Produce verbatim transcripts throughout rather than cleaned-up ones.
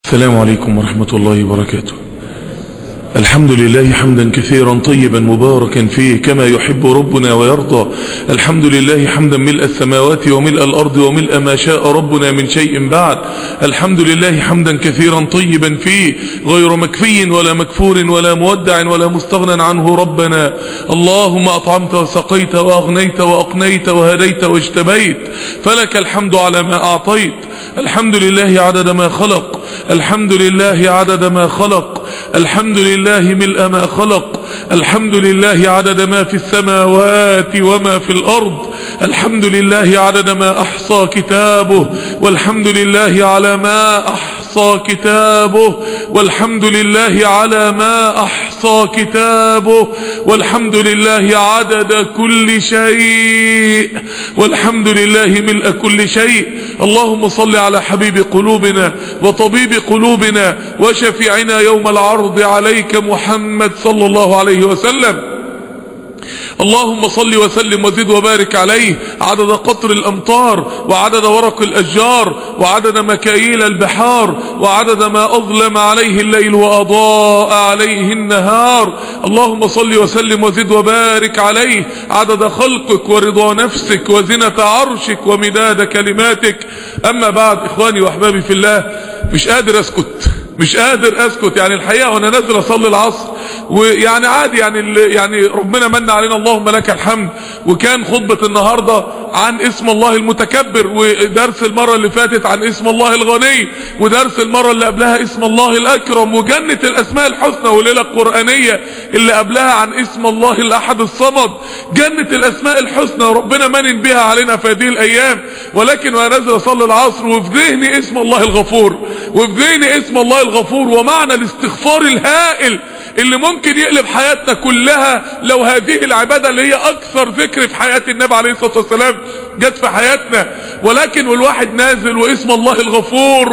السلام عليكم ورحمة الله وبركاته. الحمد لله حمدا كثيرا طيبا مباركا فيه كما يحب ربنا ويرضى. الحمد لله حمدا ملء السماوات وملء الأرض وملء ما شاء ربنا من شيء بعد. الحمد لله حمدا كثيرا طيبا فيه غير مكفي ولا مكفور ولا مودع ولا مستغنى عنه ربنا. اللهم أطعمت وسقيت وأغنيت وأقنيت وهديت واجتبيت، فلك الحمد على ما أعطيت. الحمد لله عدد ما خلق، الحمد لله عدد ما خلق، الحمد لله ملء ما خلق، الحمد لله عدد ما في السماوات وما في الأرض، الحمد لله عدد ما أحصى كتابه، والحمد لله على ما أحصى كتابه، والحمد لله على ما أحصى كتابه، والحمد لله عدد كل شيء، والحمد لله ملء كل شيء. اللهم صل على حبيب قلوبنا وطبيب قلوبنا وشفيعنا يوم العرض عليك محمد صلى الله عليه وسلم. اللهم صل وسلم وزد وبارك عليه عدد قطر الأمطار وعدد ورق الأشجار وعدد مكاييل البحار وعدد ما أظلم عليه الليل وأضاء عليه النهار. اللهم صل وسلم وزد وبارك عليه عدد خلقك ورضا نفسك وزنة عرشك ومداد كلماتك. أما بعد، إخواني وأحبابي في الله، مش قادر أسكت مش قادر اسكت يعني الحقيقه وانا نازل اصلي العصر، ويعني عادي يعني يعني ربنا من علينا اللهم لك الحمد. وكان خطبه النهارده عن اسم الله المتكبر، ودرس المره اللي فاتت عن اسم الله الغني، ودرس المره اللي قبلها اسم الله الاكرم، وجنه الاسماء الحسنى، والليله القرانيه اللي قبلها عن اسم الله الاحد الصمد. جنه الاسماء الحسنى ربنا منن بها علينا في هذه الايام. ولكن وانا نازل اصلي العصر وفي ذهني اسم الله الغفور، وفي ذهني اسم الله الغفور ومعنى الاستغفار الهائل اللي ممكن يقلب حياتنا كلها لو هذه العبادة اللي هي اكثر ذكر في حياة النبي عليه الصلاة والسلام جت في حياتنا. ولكن والواحد نازل واسم الله الغفور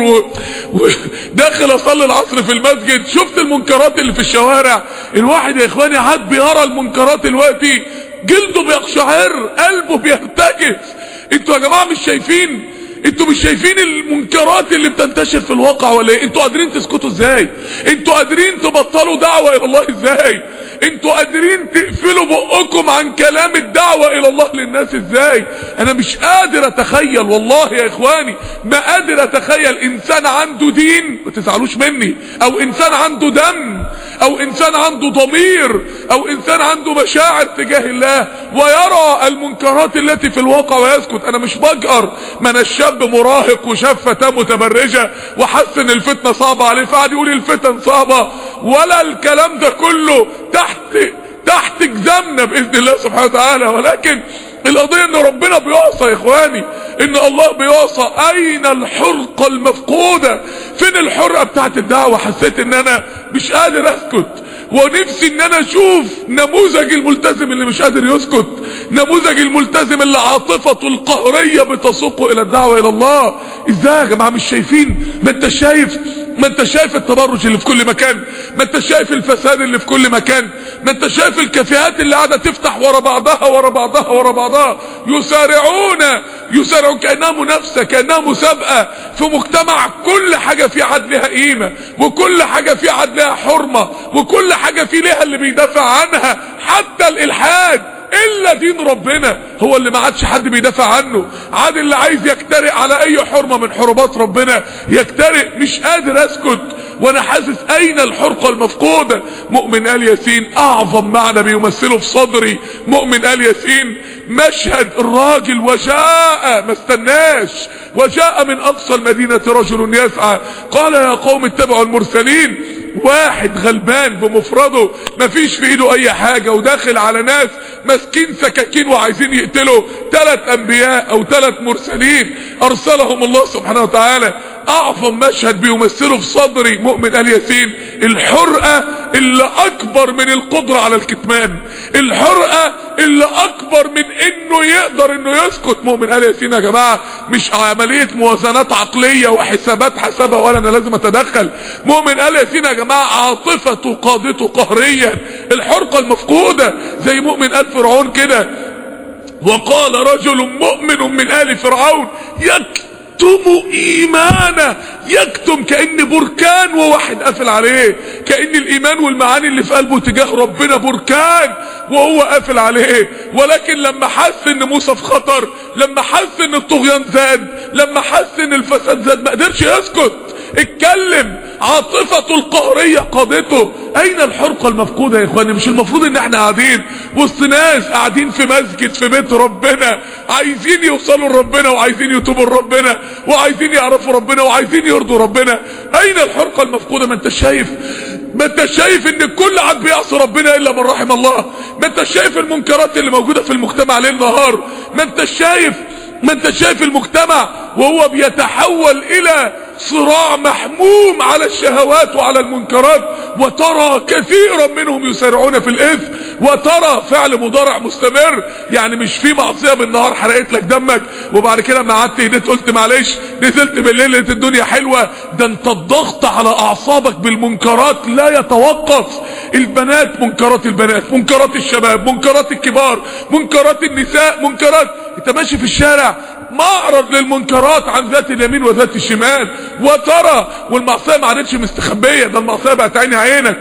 وداخل اصلي العصر في المسجد، شفت المنكرات اللي في الشوارع. الواحد يا اخواني عاد بيرى المنكرات دلوقتي جلده بيقشعر، قلبه بيرتجف. انتوا يا جماعة مش شايفين انتوا مش شايفين المنكرات اللي بتنتشر في الواقع ولا ايه؟ انتوا قادرين تسكتوا ازاي؟ انتوا قادرين تبطلوا دعوة الى الله ازاي؟ انتوا قادرين تقفلوا بقكم عن كلام الدعوة الى الله للناس ازاي؟ انا مش قادر اتخيل والله يا اخواني، ما قادر اتخيل انسان عنده دين، ما تزعلوش مني، او انسان عنده دم، او انسان عنده ضمير، او انسان عنده مشاعر تجاه الله ويرى المنكرات التي في الواقع ويسكت. انا مش بجأر، ما انا الشاب مراهق وشاف فتاة متبرجة وحس ان الفتنة صعبة عليه فقعد يقول الفتن صعبة، ولا الكلام ده كله تحت تحت جزمنا باذن الله سبحانه وتعالى. ولكن القضية ان ربنا بيعصى يا اخواني، ان الله بيعصى. اين الحرقة المفقودة؟ فين الحرقة بتاعت الدعوة؟ حسيت ان انا مش قادر اسكت، ونفسي ان انا اشوف نموذج الملتزم اللي مش قادر يسكت، نموذج الملتزم اللي عاطفته القهرية بتسوقه الى الدعوة الى الله. ازاي يا جماعة مش شايفين؟ ما انت شايف ما انت شايف التبرج اللي في كل مكان، ما انت شايف الفساد اللي في كل مكان، ما انت شايف الكافيهات اللي قاعدة تفتح ورا بعضها ورا بعضها ورا بعضها، يسارعون يسارعون كأنها منافسة، كأنها مسابقة في مجتمع كل حاجة فيه عاد لها قيمة، وكل حاجة فيه عاد لها حرمة، وكل حاجة فيه لها اللي بيدافع عنها، حتى الإلحاد الا دين ربنا هو اللي ما عادش حد بيدافع عنه. عاد اللي عايز يجترئ على اي حرمة من حرمات ربنا يجترئ. مش قادر اسكت وانا حاسس اين الحرقة المفقودة. مؤمن آل ياسين اعظم معنى بيمثله في صدري. مؤمن آل ياسين مشهد الراجل وجاء، ما استناش، وجاء من اقصى المدينة رجل يسعى قال يا قوم اتبعوا المرسلين. واحد غلبان بمفرده مفيش في ايده اي حاجة، وداخل على ناس ماسكين سكاكين وعايزين يقتلوا ثلاث انبياء او ثلاث مرسلين ارسلهم الله سبحانه وتعالى. اعظم مشهد بيمثله في صدري مؤمن آل ياسين الحرقة اللي اكبر من القدرة على الكتمان، الحرقة اللي اكبر من انه يقدر انه يسكت. مؤمن آل ياسين يا جماعة مش عملية موازنات عقلية وحسابات حسابها ولا انا لازم اتدخل. مؤمن آل ياسين يا جماعة عاطفته قادته قهريا، الحرقة المفقودة زي مؤمن آل فرعون كده. وقال رجل مؤمن من آل فرعون يك يكتم ايمانه. يكتم كأن بركان وواحد قافل عليه، كأن الايمان والمعاني اللي في قلبه تجاه ربنا بركان وهو قافل عليه. ولكن لما حس ان موسى في خطر، لما حس ان الطغيان زاد، لما حس ان الفساد زاد، ما قدرش يسكت، اتكلم. عاطفته القهرية قادته. اين الحرقة المفقودة يا اخواني؟ مش المفروض ان احنا قاعدين وسط ناس قاعدين في مسجد في بيت ربنا، عايزين يوصلوا لربنا وعايزين يتوبوا لربنا وعايزين يعرفوا ربنا وعايزين يرضوا ربنا؟ اين الحرقة المفقودة؟ ما انت شايف، ما انت شايف ان الكل عاد بيعصي ربنا الا من رحم الله. ما انت شايف المنكرات اللي موجودة في المجتمع ليل نهار. ما انت شايف ما انت شايف المجتمع وهو بيتحول الى صراع محموم على الشهوات وعلى المنكرات، وترى كثيرا منهم يسارعون في الاثم، وترى فعل مضارع مستمر. يعني مش في معصيه بالنهار حرقت لك دمك وبعد كده لما قعدت هديت قلت معلش، نزلت بالليل لقيت الدنيا حلوه. ده انت الضغط على اعصابك بالمنكرات لا يتوقف. البنات منكرات، البنات منكرات، الشباب منكرات، الكبار منكرات، النساء منكرات. انت ماشي في الشارع معرض للمنكرات عن ذات اليمين وذات الشمال، وترى والمعصيه ما عادتش مستخبيه، ده المعصيه بقت عيني عينك.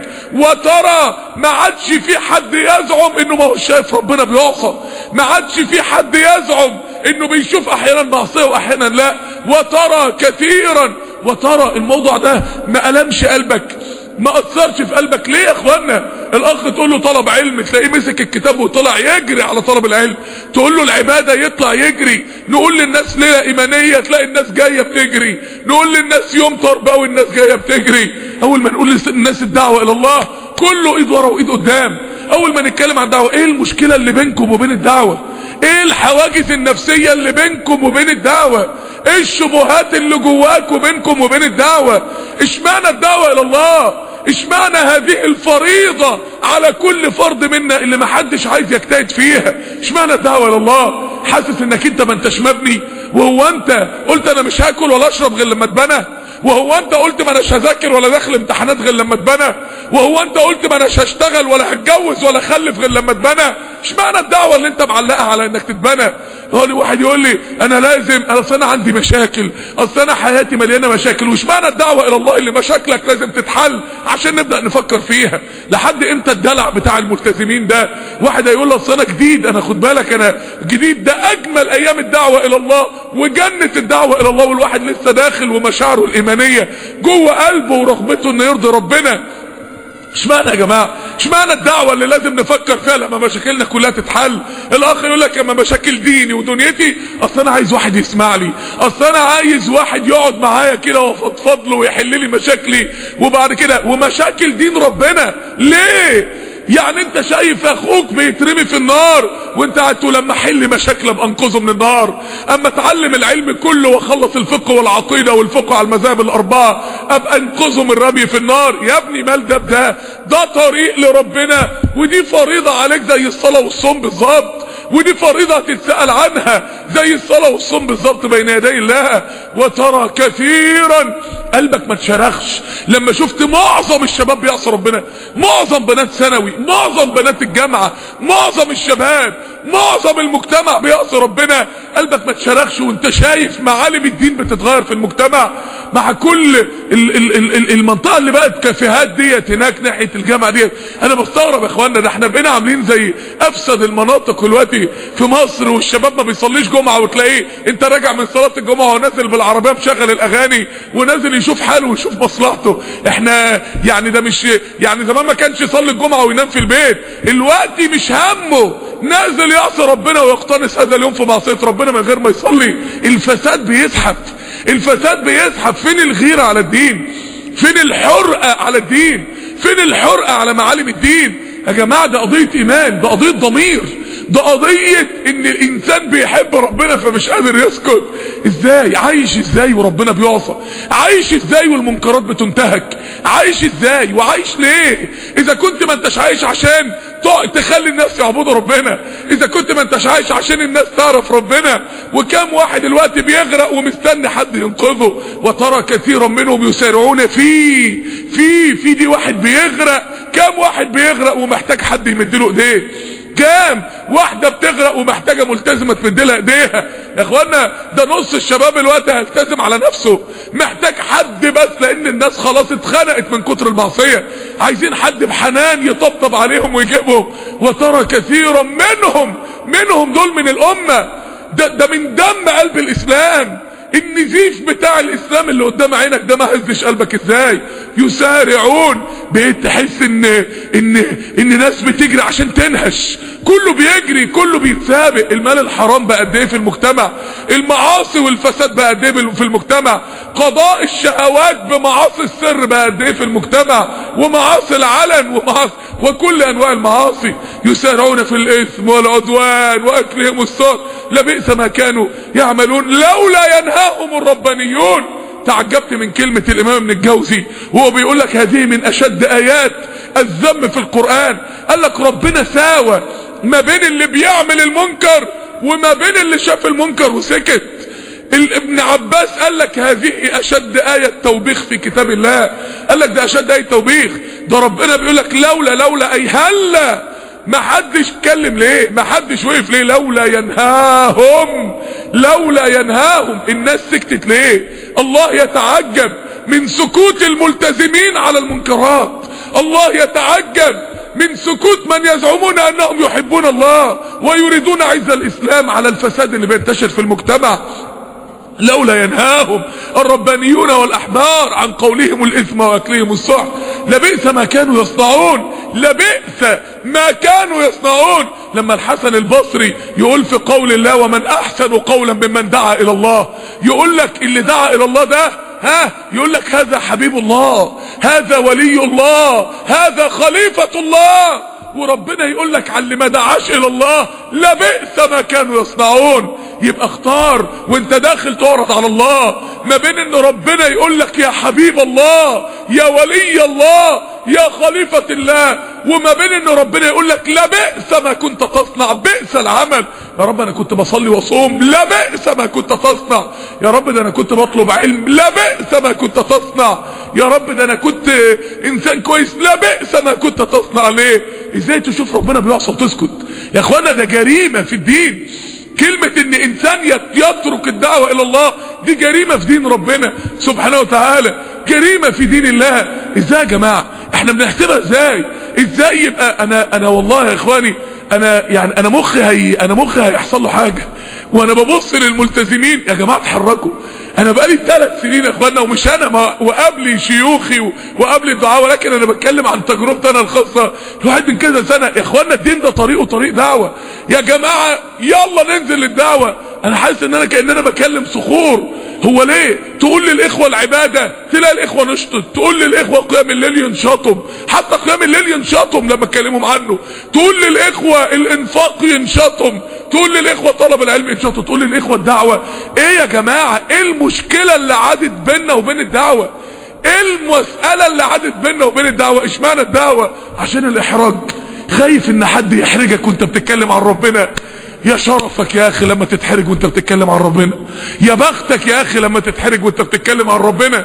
وترى ما عادش في حد يزعم انه ما هو شايف ربنا بيعصى، ما عادش في حد يزعم انه بيشوف احيانا معصيه واحيانا لا. وترى كثيرا. وترى الموضوع ده ما ألمش قلبك؟ ما اثرش في قلبك ليه يا اخوانا؟ الاخ تقول له طلب علم تلاقيه مسك الكتاب وطلع يجري على طلب العلم، تقول له العباده يطلع يجري. نقول للناس ليله ايمانيه تلاقي الناس جايه بتجري، نقول للناس يوم تربوي الناس جايه بتجري. اول ما نقول للناس الدعوه الى الله كله ايد ورا وايد قدام. اول ما نتكلم عن الدعوه، ايه المشكله اللي بينكم وبين الدعوه؟ ايه الحواجز النفسيه اللي بينكم وبين الدعوه؟ ايه الشبهات اللي جواكم بينكم وبين الدعوه؟ اشمعنى الدعوه الى الله؟ اشمعنى هذه الفريضة على كل فرد منا اللي محدش عايز يجتهد فيها؟ اشمعنى الدعوة الى الله؟ حاسس انك انت ما انتش مبني؟ وهو انت قلت انا مش هاكل ولا اشرب غير لما اتبنى؟ وهو انت قلت ما اناش هذاكر ولا داخل امتحانات غير لما اتبنى؟ وهو انت قلت ما اناش هشتغل ولا هتجوز ولا اخلف غير لما اتبنى؟ اشمعنى الدعوه اللي انت معلقها على انك تتبنى؟ هو لي واحد يقول لي انا لازم، اصل انا عندي مشاكل، اصل انا حياتي مليانه مشاكل. واشمعنى الدعوه الى الله اللي مشاكلك لازم تتحل عشان نبدا نفكر فيها؟ لحد امتى الدلع بتاع الملتزمين ده؟ واحد هيقول لي اصل انا جديد، انا خد بالك انا جديد. ده اجمل ايام الدعوه الى الله وجنه الدعوه الى الله والواحد لسه داخل ومشاعره الايمانيه جوه قلبه ورغبته انه يرضي ربنا. اشمعنى يا جماعه؟ اشمعنى الدعوه اللي لازم نفكر فيها لما مشاكلنا كلها تتحل؟ الاخ يقول لك اما مشاكل ديني ودنيتي، اصل انا عايز واحد يسمع لي، اصل انا عايز واحد يقعد معايا كده وافضفض له ويحل لي مشاكلي وبعد كده. ومشاكل دين ربنا ليه؟ يعني انت شايف اخوك بيترمي في النار وانت قاعد تقول لما احل مشاكل ابقى انقذه من النار، اما اتعلم العلم كله واخلص الفقه والعقيده والفقه على المذاهب الاربعه ابقى انقذه من رمي في النار. يا ابني مال ده بده؟ ده طريق لربنا، ودي فريضه عليك زي الصلاه والصوم بالظبط، ودي فريضه تتسال عنها زي الصلاه والصوم بالظبط بين يدي الله. وترى كثيرا. قلبك ما تشرخش لما شفت معظم الشباب بيعصي ربنا، معظم بنات ثانوي، معظم بنات الجامعه، معظم الشباب، معظم المجتمع بيعصي ربنا؟ قلبك ما تشرخش وانت شايف معالم الدين بتتغير في المجتمع مع كل ال ال ال المنطقه اللي بقت كافيهات ديت هناك ناحيه الجامعه ديت. انا بستغرب يا اخوانا، ده احنا بقينا عاملين زي افسد المناطق دلوقتي في مصر، والشباب ما بيصليش جمعه وتلاقيه انت راجع من صلاه الجمعه ونازل بالعربيه مشغل الاغاني ونازل يشوف حاله ويشوف مصلحته. احنا يعني ده مش يعني زمان ما كانش يصلي الجمعه وينام في البيت، دلوقتي مش همه نازل يعصي ربنا ويقتنص هذا اليوم في معصيه ربنا من غير ما يصلي. الفساد بيزحف، الفساد بيزحف. فين الغيره على الدين؟ فين الحرقه على الدين؟ فين الحرقه على معالم الدين؟ يا جماعه ده قضيه ايمان، ده قضيه ضمير، ده قضيه ان الانسان بيحب ربنا فمش قادر يسكت. ازاي عايش ازاي وربنا بيعصى؟ عايش ازاي والمنكرات بتنتهك؟ عايش ازاي وعايش ليه؟ اذا كنت ما انتش عايش عشان تخلي الناس يعبدوا ربنا، اذا كنت ما انتش عايش عشان الناس تعرف ربنا. وكم واحد دلوقتي بيغرق ومستني حد ينقذه. وترى كثيرا منهم يسارعون في في في دي واحد بيغرق، كم واحد بيغرق ومحتاج حد يمدله ايديه. كام واحدة بتغرق ومحتاجة ملتزمة تمدلها ايديها يا اخوانا؟ ده نص الشباب الوقت هيلتزم على نفسه، محتاج حد بس، لان الناس خلاص اتخنقت من كتر المعصية، عايزين حد بحنان يطبطب عليهم ويجيبهم. وترى كثيرا منهم منهم دول من الامة، ده, ده من دم قلب الاسلام. النزيف بتاع الاسلام اللي قدام عينك ده ما هزش قلبك ازاي؟ يسارعون، بقيت تحس ان ان ان ناس بتجري عشان تنهش، كله بيجري، كله بيتسابق. المال الحرام بقى قد ايه في المجتمع، المعاصي والفساد بقى قد ايه في المجتمع، قضاء الشهوات بمعاصي السر بقى قد ايه في المجتمع، ومعاصي العلن ومعاصي وكل انواع المعاصي. يسارعون في الاثم والعدوان واكلهم السحت لبئس ما كانوا يعملون لولا ينهاهم الربانيون. تعجبت من كلمة الامام ابن الجوزي وهو بيقول لك هذه من اشد ايات الذم في القرآن. قال لك ربنا ساوى ما بين اللي بيعمل المنكر وما بين اللي شاف المنكر وسكت. ابن عباس قال لك هذه اشد آية توبيخ في كتاب الله. قال لك ده اشد آية توبيخ، ده ربنا بيقول لك لولا لولا اي هلا، ما حدش اتكلم ليه؟ ما حدش وقف ليه؟ لولا ينهاهم، لولا ينهاهم. الناس سكتت ليه؟ الله يتعجب من سكوت الملتزمين على المنكرات، الله يتعجب من سكوت من يزعمون انهم يحبون الله ويريدون عز الاسلام على الفساد اللي بينتشر في المجتمع. لولا ينهاهم الربانيون والاحبار عن قولهم الاثم واكلهم السحت لبئس ما كانوا يصنعون، لبئس ما كانوا يصنعون. لما الحسن البصري يقول في قول الله ومن احسن قولا ممن دعا الى الله، يقول لك اللي دعا الى الله ده ها، يقول لك هذا حبيب الله، هذا ولي الله، هذا خليفة الله. وربنا يقول لك على اللي ما دعاش الى الله لبئس ما كانوا يصنعون. يبقى اختار وانت داخل تعرض على الله ما بين ان ربنا يقول لك يا حبيب الله، يا ولي الله، يا خليفة الله، وما بين ان ربنا يقول لك لبئس ما كنت تصنع، بئس العمل. يا رب انا كنت بصلي واصوم، لبئس ما كنت تصنع. يا رب ده انا كنت بطلب علم، لبئس ما كنت تصنع. يا رب ده انا كنت انسان كويس، لبئس ما كنت تصنع. ليه؟ ازاي تشوف ربنا بيعصى وتسكت؟ يا اخوانا ده جريمة في الدين. كلمة ان انسان يترك الدعوة الى الله دي جريمة في دين ربنا سبحانه وتعالى، جريمة في دين الله. ازاي يا جماعة؟ احنا بنحسبها ازاي؟ ازاي يبقى انا انا والله يا اخواني انا يعني انا مخي هي انا مخي هيحصل له حاجة وانا ببص للملتزمين. يا جماعة اتحركوا. انا بقالي ثلاث سنين يا اخوانا، ومش انا ما وقبلي شيوخي وقبلي الدعاء، ولكن انا بتكلم عن تجربتي انا الخاصة الواحد من كذا سنة. يا اخوانا الدين ده طريقه طريق دعوة يا جماعة، يلا ننزل للدعوة. انا حاسس ان انا كأننا بكلم صخور. هو ليه تقول للاخوة العبادة تلاقي الاخوة نشطت، تقول للاخوة قيام الليل ينشطهم، حتى قيام الليل ينشطهم لما اتكلمهم عنه، تقول للاخوة الانفاق ينشطهم، تقول للاخوة طلب العلم ينشطهم، تقول للاخوة الدعوة. ايه يا جماعة؟ ايه المشكلة اللي عادت بيننا وبين الدعوة؟ ايه المسألة اللي عادت بيننا وبين الدعوة؟ اشمعنى الدعوة؟ عشان الاحراج، خايف ان حد يحرجك وانت بتتكلم عن ربنا. يا شرفك يا اخي لما تتحرج وانت بتتكلم عن ربنا، يا بختك يا اخي لما تتحرج وانت بتتكلم عن ربنا،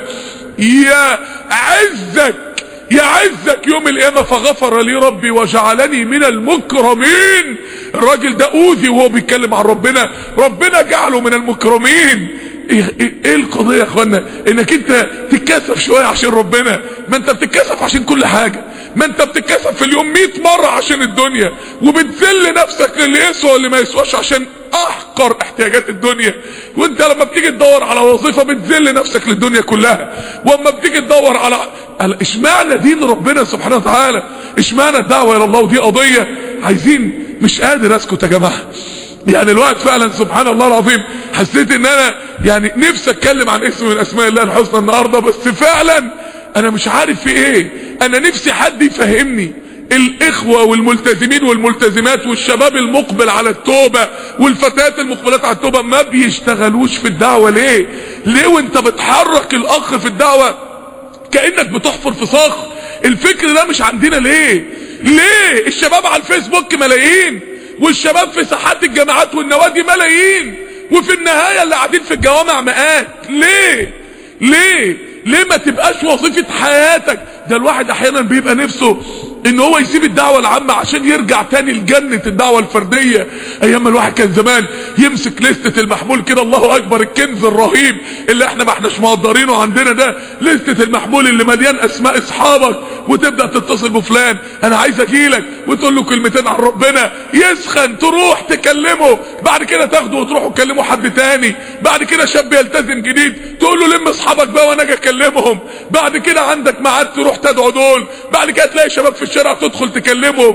يا عزك يا عزك يوم القيامة فغفر لي ربي وجعلني من المكرمين. الراجل ده اوذي وهو بيتكلم عن ربنا، ربنا جعله من المكرمين. ايه, إيه القضية يا اخوانا؟ انك انت تتكسف شوية عشان ربنا؟ ما انت بتتكسف عشان كل حاجة، ما انت بتتكسف في اليوم مئة مرة عشان الدنيا، وبتذل نفسك للي يسوى واللي ما يسواش عشان احقر احتياجات الدنيا. وانت لما بتيجي تدور على وظيفة بتذل نفسك للدنيا كلها، واما بتيجي تدور على اشمعنى دين ربنا سبحانه وتعالى، اشمعنى الدعوة الى الله؟ ودي قضية عايزين، مش قادر اسكت يا جماعة. يعني الوقت فعلا سبحان الله العظيم حسيت ان انا يعني نفسي اتكلم عن اسم من اسماء الله الحسنى النهاردة، بس فعلا انا مش عارف في ايه. انا نفسي حد يفهمني. الاخوة والملتزمين والملتزمات والشباب المقبل على التوبة والفتيات المقبلات على التوبة ما بيشتغلوش في الدعوة ليه؟ ليه وانت بتحرك الاخ في الدعوة كأنك بتحفر في صخر؟ الفكر ده مش عندنا ليه؟ ليه الشباب على الفيسبوك ملايين، والشباب في ساحات الجامعات والنوادي ملايين، وفي النهاية اللي قاعدين في الجوامع مئات؟ ليه؟ ليه؟ ليه ما تبقاش وظيفة حياتك؟ ده الواحد احيانا بيبقى نفسه ان هو يسيب الدعوة العامة عشان يرجع تاني لجنة الدعوة الفردية. ايام الواحد كان زمان يمسك لستة المحمول كده، الله اكبر، الكنز الرهيب اللي احنا ما احناش مقدرينه عندنا ده، لستة المحمول اللي مليان اسماء اصحابك، وتبدأ تتصل بفلان انا عايز اجيلك، وتقول له كلمتين عن ربنا، يسخن تروح تكلمه، بعد كده تاخده وتروحوا تكلموا حد تاني، بعد كده شاب يلتزم جديد تقول له لم اصحابك بقى وانا اجي اكلمهم، بعد كده عندك ميعاد تروح تدعو دول، بعد كده تلاقي شباب في الشارع تدخل تكلمهم،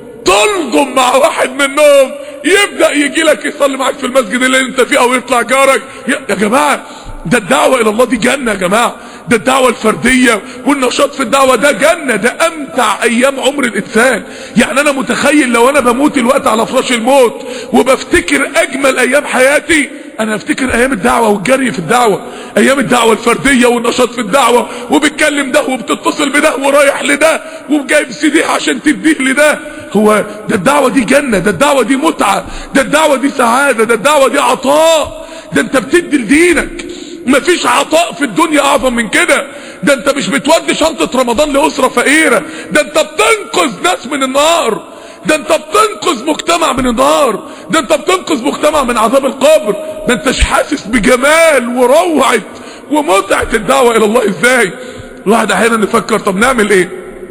تلضم مع واحد منهم يبدأ يجي لك يصلي معاك في المسجد اللي انت فيه او يطلع جارك. يا جماعة ده الدعوة الى الله دي جنة يا جماعة، ده الدعوة الفردية والنشاط في الدعوة ده جنة، ده امتع ايام عمر الانسان. يعني انا متخيل لو انا بموت الوقت على فراش الموت وبفتكر اجمل ايام حياتي، انا افتكر ايام الدعوة والجري في الدعوة، ايام الدعوة الفردية والنشاط في الدعوة، وبتكلم ده وبتتصل بده ورايح لده وجايب سيدي عشان تديه لده. هو ده الدعوة دي جنة، ده الدعوة دي متعة، ده الدعوة دي سعادة، ده الدعوة دي عطاء، ده انت بتدي لدينك. مفيش عطاء في الدنيا اعظم من كده. ده انت مش بتودي شنطة رمضان لأسرة فقيرة، ده انت بتنقذ ناس من النار، ده انت بتنقذ مجتمع من النار، ده انت بتنقذ مجتمع من عذاب القبر. ده انتش حاسس بجمال وروعة ومتعة الدعوة الى الله ازاي؟ الواحد احيانا يفكر طب نعمل ايه؟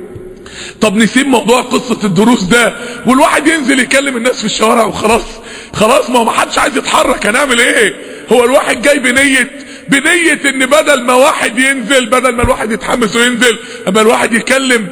طب نسيب موضوع قصة الدروس ده والواحد ينزل يكلم الناس في الشوارع وخلاص؟ خلاص ما هو محدش عايز يتحرك، هنعمل ايه؟ هو الواحد جاي بنية بنية ان بدل ما واحد ينزل، بدل ما الواحد يتحمس وينزل، اما الواحد يكلم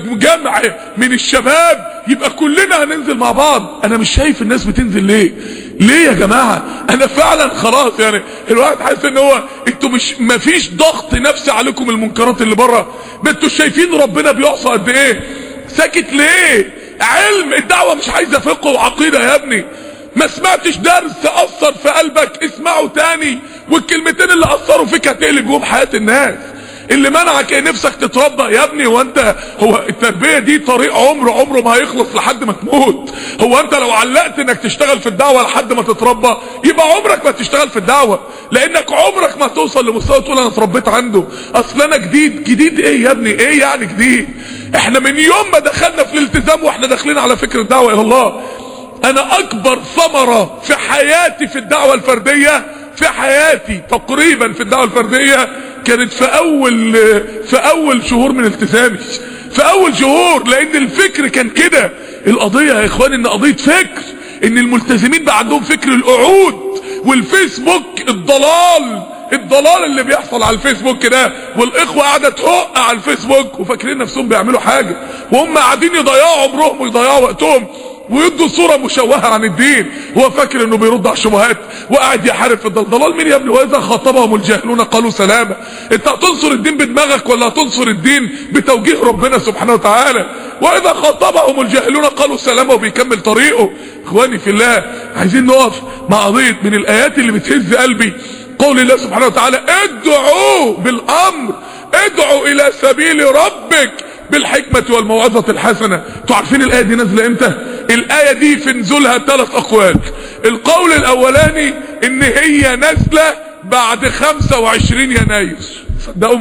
جمع من الشباب يبقى كلنا هننزل مع بعض. انا مش شايف الناس بتنزل ليه؟ ليه يا جماعة؟ انا فعلا خلاص يعني الواحد حاسس ان هو انتوا مش مفيش ضغط نفسي عليكم المنكرات اللي بره، ما انتوا شايفين ربنا بيعصى قد ايه؟ ساكت ليه؟ علم الدعوة مش عايزة فقه وعقيدة يا ابني. ما سمعتش درس اثر في قلبك اسمعه تاني، والكلمتين اللي اثروا فيك هتقلب جوه حياة الناس. اللي منعك ايه؟ نفسك تتربى يا ابني. هو انت هو التربية دي طريق عمر عمره ما هيخلص لحد ما تموت. هو انت لو علقت انك تشتغل في الدعوة لحد ما تتربى يبقى عمرك ما تشتغل في الدعوة، لانك عمرك ما توصل لمستوى تقول انا اتربيت عنده. اصل انا جديد. جديد ايه يا ابني؟ ايه يعني جديد؟ احنا من يوم ما دخلنا في الالتزام واحنا داخلين على فكرة الدعوة الى الله. انا اكبر ثمرة في حياتي في الدعوة الفردية، في حياتي تقريبا في الدعوة الفردية، كانت في اول في اول شهور من التزامي، في اول شهور. لان الفكر كان كده. القضية يا اخوان ان قضية فكر، ان الملتزمين بقى عندهم فكر القعود والفيسبوك، الضلال الضلال اللي بيحصل على الفيسبوك ده، والاخوة قاعدة تهق على الفيسبوك وفاكرين نفسهم بيعملوا حاجة، وهم قاعدين يضيعوا عمرهم ويضيعوا وقتهم ويدوا صورة مشوهة عن الدين. هو فاكر انه بيرد على الشبهات وقاعد يحارب في الضلال. مين يا ابني؟ واذا خاطبهم الجاهلون قالوا سلاما. انت هتنصر الدين بدماغك ولا هتنصر الدين بتوجيه ربنا سبحانه وتعالى؟ واذا خاطبهم الجاهلون قالوا سلاما، وبيكمل طريقه. اخواني في الله، عايزين نقف مع قضية من الايات اللي بتهز قلبي، قول الله سبحانه وتعالى ادعوا بالامر، ادعوا الى سبيل ربك بالحكمة والموعظة الحسنة. انتوا عارفين الآية دي نازلة امتى؟ الآية دي في نزولها ثلاث أقوال. القول الأولاني إن هي نازلة بعد خمسة وعشرين يناير، صدقوا.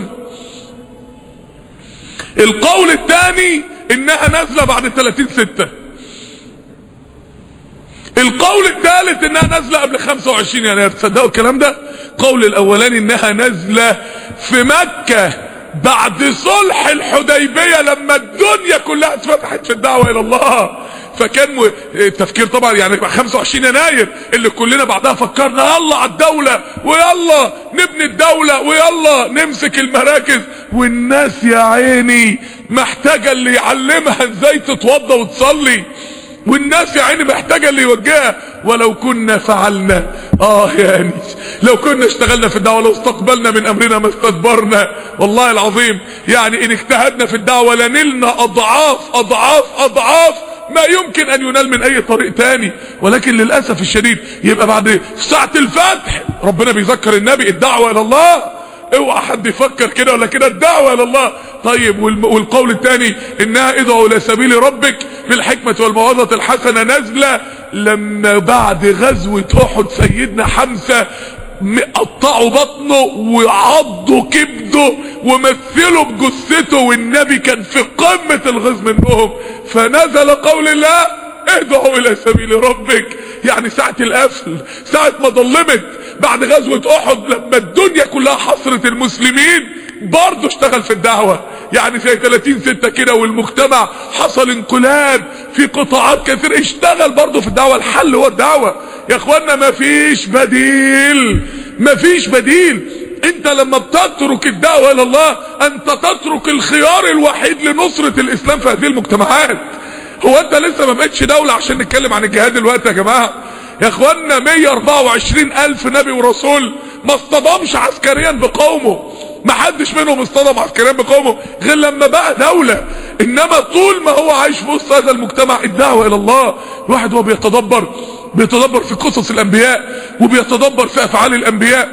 القول الثاني إنها نازلة بعد ثلاثين ستة. القول الثالث إنها نازلة قبل خمسة وعشرين يناير. تصدقوا الكلام ده؟ القول الأولاني إنها نازلة في مكة بعد صلح الحديبية، لما الدنيا كلها اتفتحت في الدعوة الى الله. فكان التفكير طبعا يعني خمسة وعشرين يناير اللي كلنا بعدها فكرنا يلا على الدولة، ويلا نبني الدولة، ويلا نمسك المراكز، والناس يا عيني محتاجة اللي يعلمها ازاي تتوضى وتصلي، والناس يا عيني محتاجة اللي يوجهها. ولو كنا فعلنا اه يعني لو كنا اشتغلنا في الدعوة، لو استقبلنا من امرنا ما استدبرنا، والله العظيم يعني ان اجتهدنا في الدعوة لنلنا اضعاف اضعاف اضعاف ما يمكن ان ينال من اي طريق تاني. ولكن للأسف الشديد يبقى بعد ساعة الفتح ربنا بيذكر النبي الدعوة الى الله. اوعى حد يفكر كده ولا كده، الدعوة الى الله. طيب والقول الثاني انها ادعوا الى سبيل ربك بالحكمة والموعظة الحسنة، نازلة لما بعد غزوة احد سيدنا حمزة قطعوا بطنه وعضوا كبده ومثلوا بجثته، والنبي كان في قمة الغيظ منهم. فنزل قول الله ادعوا الى سبيل ربك، يعني ساعة القفل، ساعة ما ظلمت بعد غزوة احد لما الدنيا كلها حصرت المسلمين، برضه اشتغل في الدعوة. يعني زي ثلاثين ستة كده والمجتمع حصل انقلاب في قطاعات كثير، اشتغل برضه في الدعوة. الحل هو الدعوة يا اخوانا، مفيش بديل، مفيش بديل. انت لما بتترك الدعوة الى الله انت تترك الخيار الوحيد لنصرة الاسلام في هذه المجتمعات. هو انت لسه ما بقتش دولة عشان نتكلم عن الجهاد دلوقتي يا جماعة؟ يا اخوانا مية واربعة وعشرين الف نبي ورسول ما اصطدمش عسكريا بقومه، ما حدش منهم اصطدم عسكريا بقومه غير لما بقى دولة. انما طول ما هو عايش في وسط هذا المجتمع الدعوة الى الله، الواحد هو بيتدبر بيتدبر في قصص الانبياء وبيتدبر في افعال الانبياء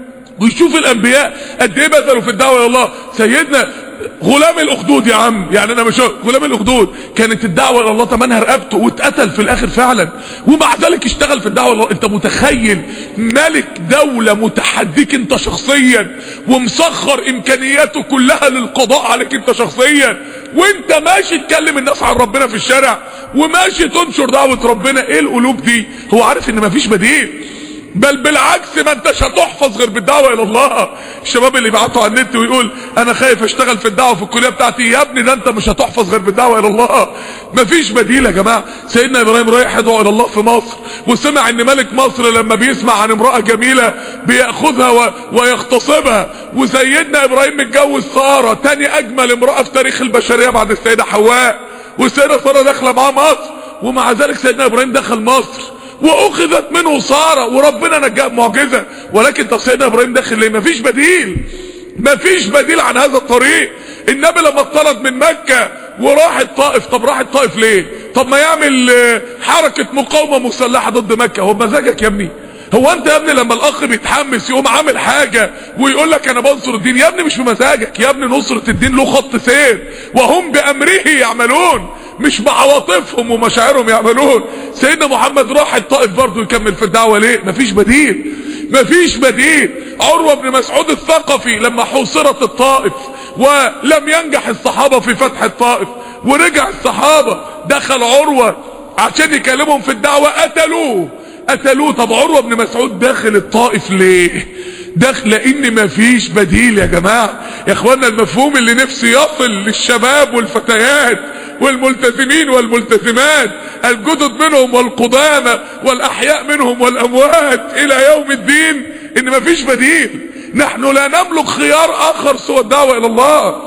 ويشوف الانبياء قد ايه بذلوا في الدعوة الى الله. سيدنا غلام الاخدود يا عم، يعني انا مش غلام الاخدود كانت الدعوه الى الله تمنها رقبته واتقتل في الاخر فعلا، ومع ذلك اشتغل في الدعوه الى الله. انت متخيل ملك دوله متحديك انت شخصيا ومسخر امكانياته كلها للقضاء عليك انت شخصيا، وانت ماشي تكلم الناس عن ربنا في الشارع وماشي تنشر دعوه ربنا؟ ايه القلوب دي؟ هو عارف ان مفيش بديل، بل بالعكس ما انتش هتحفظ غير بالدعوه الى الله. الشباب اللي بعتوا على النت ويقول انا خايف اشتغل في الدعوه في الكليه بتاعتي، يا ابني ده انت مش هتحفظ غير بالدعوه الى الله. مفيش بديل يا جماعه. سيدنا ابراهيم رايح يدعو الى الله في مصر، وسمع ان ملك مصر لما بيسمع عن امراه جميله بياخذها و... ويغتصبها، وسيدنا ابراهيم متجوز ساره تاني اجمل امراه في تاريخ البشريه بعد السيده حواء، والسيده ساره داخله معاه مصر، ومع ذلك سيدنا ابراهيم دخل مصر واخذت منه ساره وربنا نجاه معجزه. ولكن طب سيدنا ابراهيم داخل ليه؟ مفيش بديل، مفيش بديل عن هذا الطريق. النبي لما اتطرد من مكه وراح الطائف، طب راح الطائف ليه؟ طب ما يعمل حركه مقاومه مسلحه ضد مكه. هو بمزاجك يا ابني؟ هو انت يا ابني لما الاخ بيتحمس يقوم عامل حاجه ويقول لك انا بنصر الدين؟ يا ابني مش بمزاجك يا ابني، نصره الدين له خط سير، وهم بامره يعملون، مش بعواطفهم ومشاعرهم يعملون. سيدنا محمد راح الطائف برضه يكمل في الدعوه ليه؟ مفيش بديل، مفيش بديل. عروه بن مسعود الثقفي لما حوصرت الطائف ولم ينجح الصحابه في فتح الطائف ورجع الصحابه، دخل عروه عشان يكلمهم في الدعوه، قتلوه قتلوه. طب عروه بن مسعود داخل الطائف ليه؟ داخل لان مفيش بديل يا جماعه. يا اخوانا المفهوم اللي نفسي يصل للشباب والفتيات والملتزمين والملتزمات الجدد منهم والقدامى والاحياء منهم والاموات الى يوم الدين، ان مفيش بديل. نحن لا نملك خيار اخر سوى الدعوه الى الله.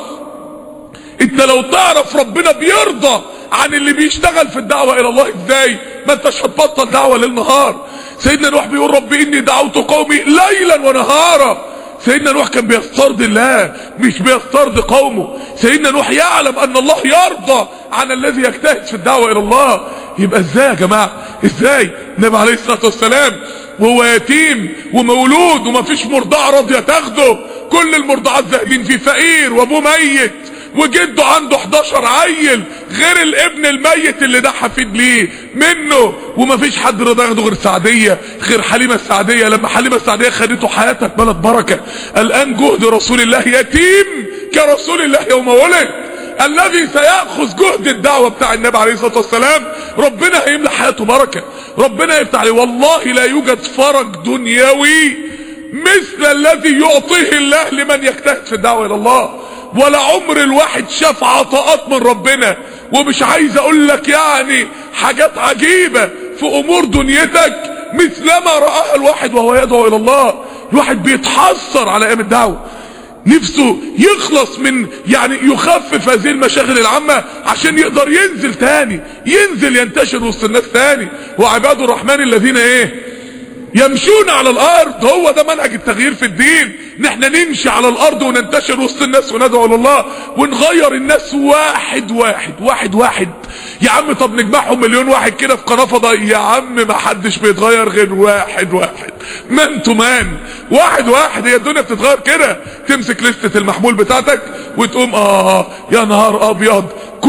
انت لو تعرف ربنا بيرضى عن اللي بيشتغل في الدعوه الى الله ازاي، ما انتش هتبطل دعوه ليل نهار. سيدنا نوح بيقول ربي اني دعوت قومي ليلا ونهارا. سيدنا نوح كان بيسترضي الله مش بيسترضي قومه. سيدنا نوح يعلم ان الله يرضى عن الذي يجتهد في الدعوه الى الله. يبقى ازاي يا جماعه؟ ازاي النبي عليه الصلاه والسلام وهو يتيم ومولود ومفيش مرضعه راضيه تاخده، كل المرضعات زاهدين فيه، فقير وابوه ميت وجده عنده حداشر عيل غير الابن الميت اللي ده حفيد ليه منه، ومفيش حد رضى ياخده غير سعديه، غير حليمه السعديه. لما حليمه السعديه خدته حياتك بلد بركه. الان جهد رسول الله يتيم كرسول الله يوم ولد. الذي سيأخذ جهد الدعوة بتاع النبي عليه الصلاة والسلام ربنا هيملى حياته بركة، ربنا يفتح عليه. والله لا يوجد فرج دنيوي مثل الذي يعطيه الله لمن يجتهد في الدعوة الى الله. ولا عمر الواحد شاف عطاءات من ربنا، ومش عايز اقول لك يعني حاجات عجيبة في امور دنيتك مثلما رآها الواحد وهو يدعو الى الله. الواحد بيتحسر على ايام الدعوة، نفسه يخلص من يعني يخفف هذه المشاغل العامة عشان يقدر ينزل تاني، ينزل ينتشر وسط الناس تاني. وعباد الرحمن الذين ايه؟ يمشون على الارض. هو ده منهج التغيير في الدين، ان احنا نمشي على الارض وننتشر وسط الناس وندعو لله ونغير الناس واحد واحد واحد واحد. يا عم طب نجمعهم مليون واحد كده في قناه فضائيه، يا عم ما حدش بيتغير غير واحد واحد، مان تو مان، واحد واحد. هي الدنيا بتتغير كده. تمسك لستة المحمول بتاعتك وتقوم اه يا نهار ابيض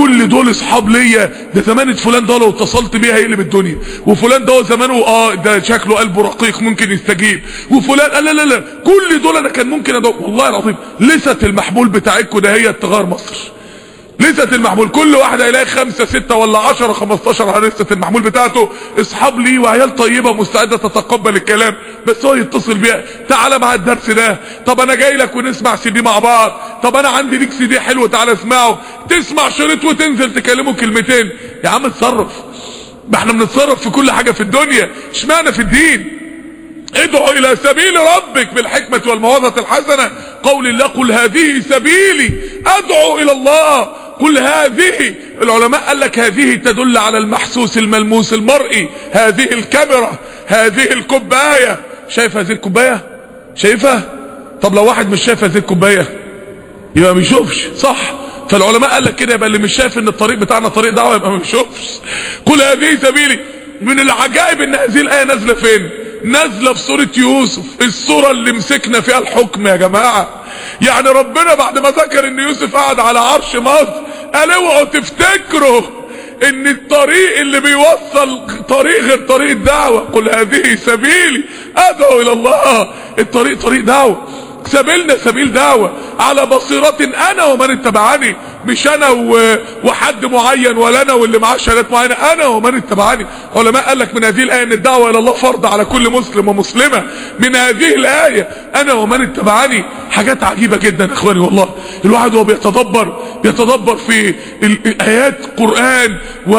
كل دول اصحاب ليا، ده زمانة فلان ده لو اتصلت بيه هيقلب الدنيا، وفلان ده زمانه اه ده شكله قلبه رقيق ممكن يستجيب، وفلان لا لا لا كل دول انا كان ممكن ادور. والله العظيم لسه المحمول بتاعتكم ده هي تغير مصر. لسه المحمول كل واحد هيلاقي خمسة ستة ولا عشرة خمستاشر على لسه المحمول بتاعته اصحاب ليه وعيال طيبة مستعدة تتقبل الكلام، بس هو يتصل بيها تعالى مع الدرس ده، طب انا جاي لك ونسمع سي دي مع بعض، طب انا عندي ليك سي دي حلو تعالى اسمعه، تسمع شريط وتنزل تكلمه كلمتين. يا عم اتصرف، ما احنا بنتصرف في كل حاجة في الدنيا، اشمعنى في الدين؟ ادعو الى سبيل ربك بالحكمة والموعظة الحسنة. قول الله قل هذه سبيلي ادعو الى الله، قل هذه. العلماء قال لك هذه تدل على المحسوس الملموس المرئي، هذه الكاميرا، هذه الكوباية. شايف هذه الكوباية؟ شايفها؟ طب لو واحد مش شايف هذه الكوباية يبقى ما يشوفش، صح؟ فالعلماء قال لك كده، يبقى اللي مش شايف ان الطريق بتاعنا طريق دعوة يبقى ما يشوفش. قل هذه سبيلي. من العجائب ان هذه الآية نازلة فين؟ نازلة في سورة يوسف، السورة اللي مسكنا فيها الحكم يا جماعة. يعني ربنا بعد ما ذكر ان يوسف قعد على عرش مصر قال اوعوا تفتكروا ان الطريق اللي بيوصل طريق غير طريق الدعوة. قل هذه سبيلي ادعو الى الله، الطريق طريق دعوة، سبيلنا سبيل دعوة على بصيرة انا ومن اتبعني، مش انا وحد معين ولا انا واللي معاه شهادات معينة، انا ومن اتبعني. علماء قال لك من هذه الآية ان الدعوة الى الله فرض على كل مسلم ومسلمة. من هذه الآية انا ومن اتبعني. حاجات عجيبة جدا يا اخواني، والله الواحد وهو بيتدبر بيتدبر في الايات القرآن،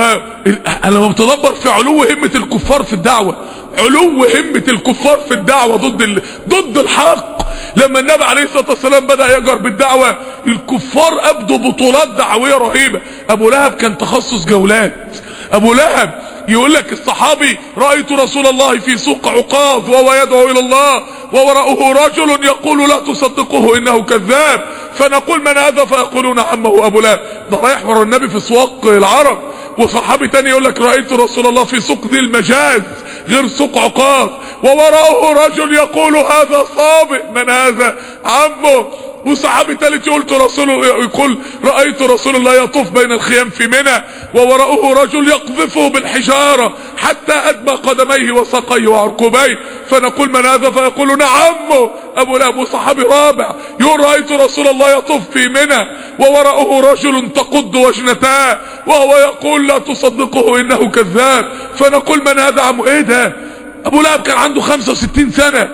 ولما بتدبر في علو همة الكفار في الدعوة، علو همة الكفار في الدعوة ضد ال... ضد الحق. لما النبي عليه الصلاة والسلام بدأ يجر بالدعوة الكفار ابدوا بطولات دعوية رهيبة. ابو لهب كان تخصص جولات. ابو لهب يقول لك الصحابي رأيت رسول الله في سوق عقاظ وهو يدعو الى الله ووراءه رجل يقول لا تصدقه انه كذاب، فنقول من هذا؟ فيقولون عمه ابو لهب. ده رايح ورا النبي في سوق العرب. وصحابي تاني يقول لك رأيت رسول الله في سوق ذي المجاز غير سوق عقاظ ووراءه رجل يقول هذا صابئ، من هذا؟ عمه. وصحابي ثالث يقول رسول يقول رأيت رسول الله يطوف بين الخيام في منى ووراءه رجل يقذفه بالحجارة حتى أدمى قدميه وساقيه وعرقبيه، فنقول من هذا؟ فيقولون عمه أبو لهب. وصحابي رابع يقول رأيت رسول الله يطوف في منى ووراءه رجل تقض وجنتاه وهو يقول لا تصدقه إنه كذاب، فنقول من هذا؟ عمه. ايه ده؟ أبو لهب كان عنده خمسة وستين سنة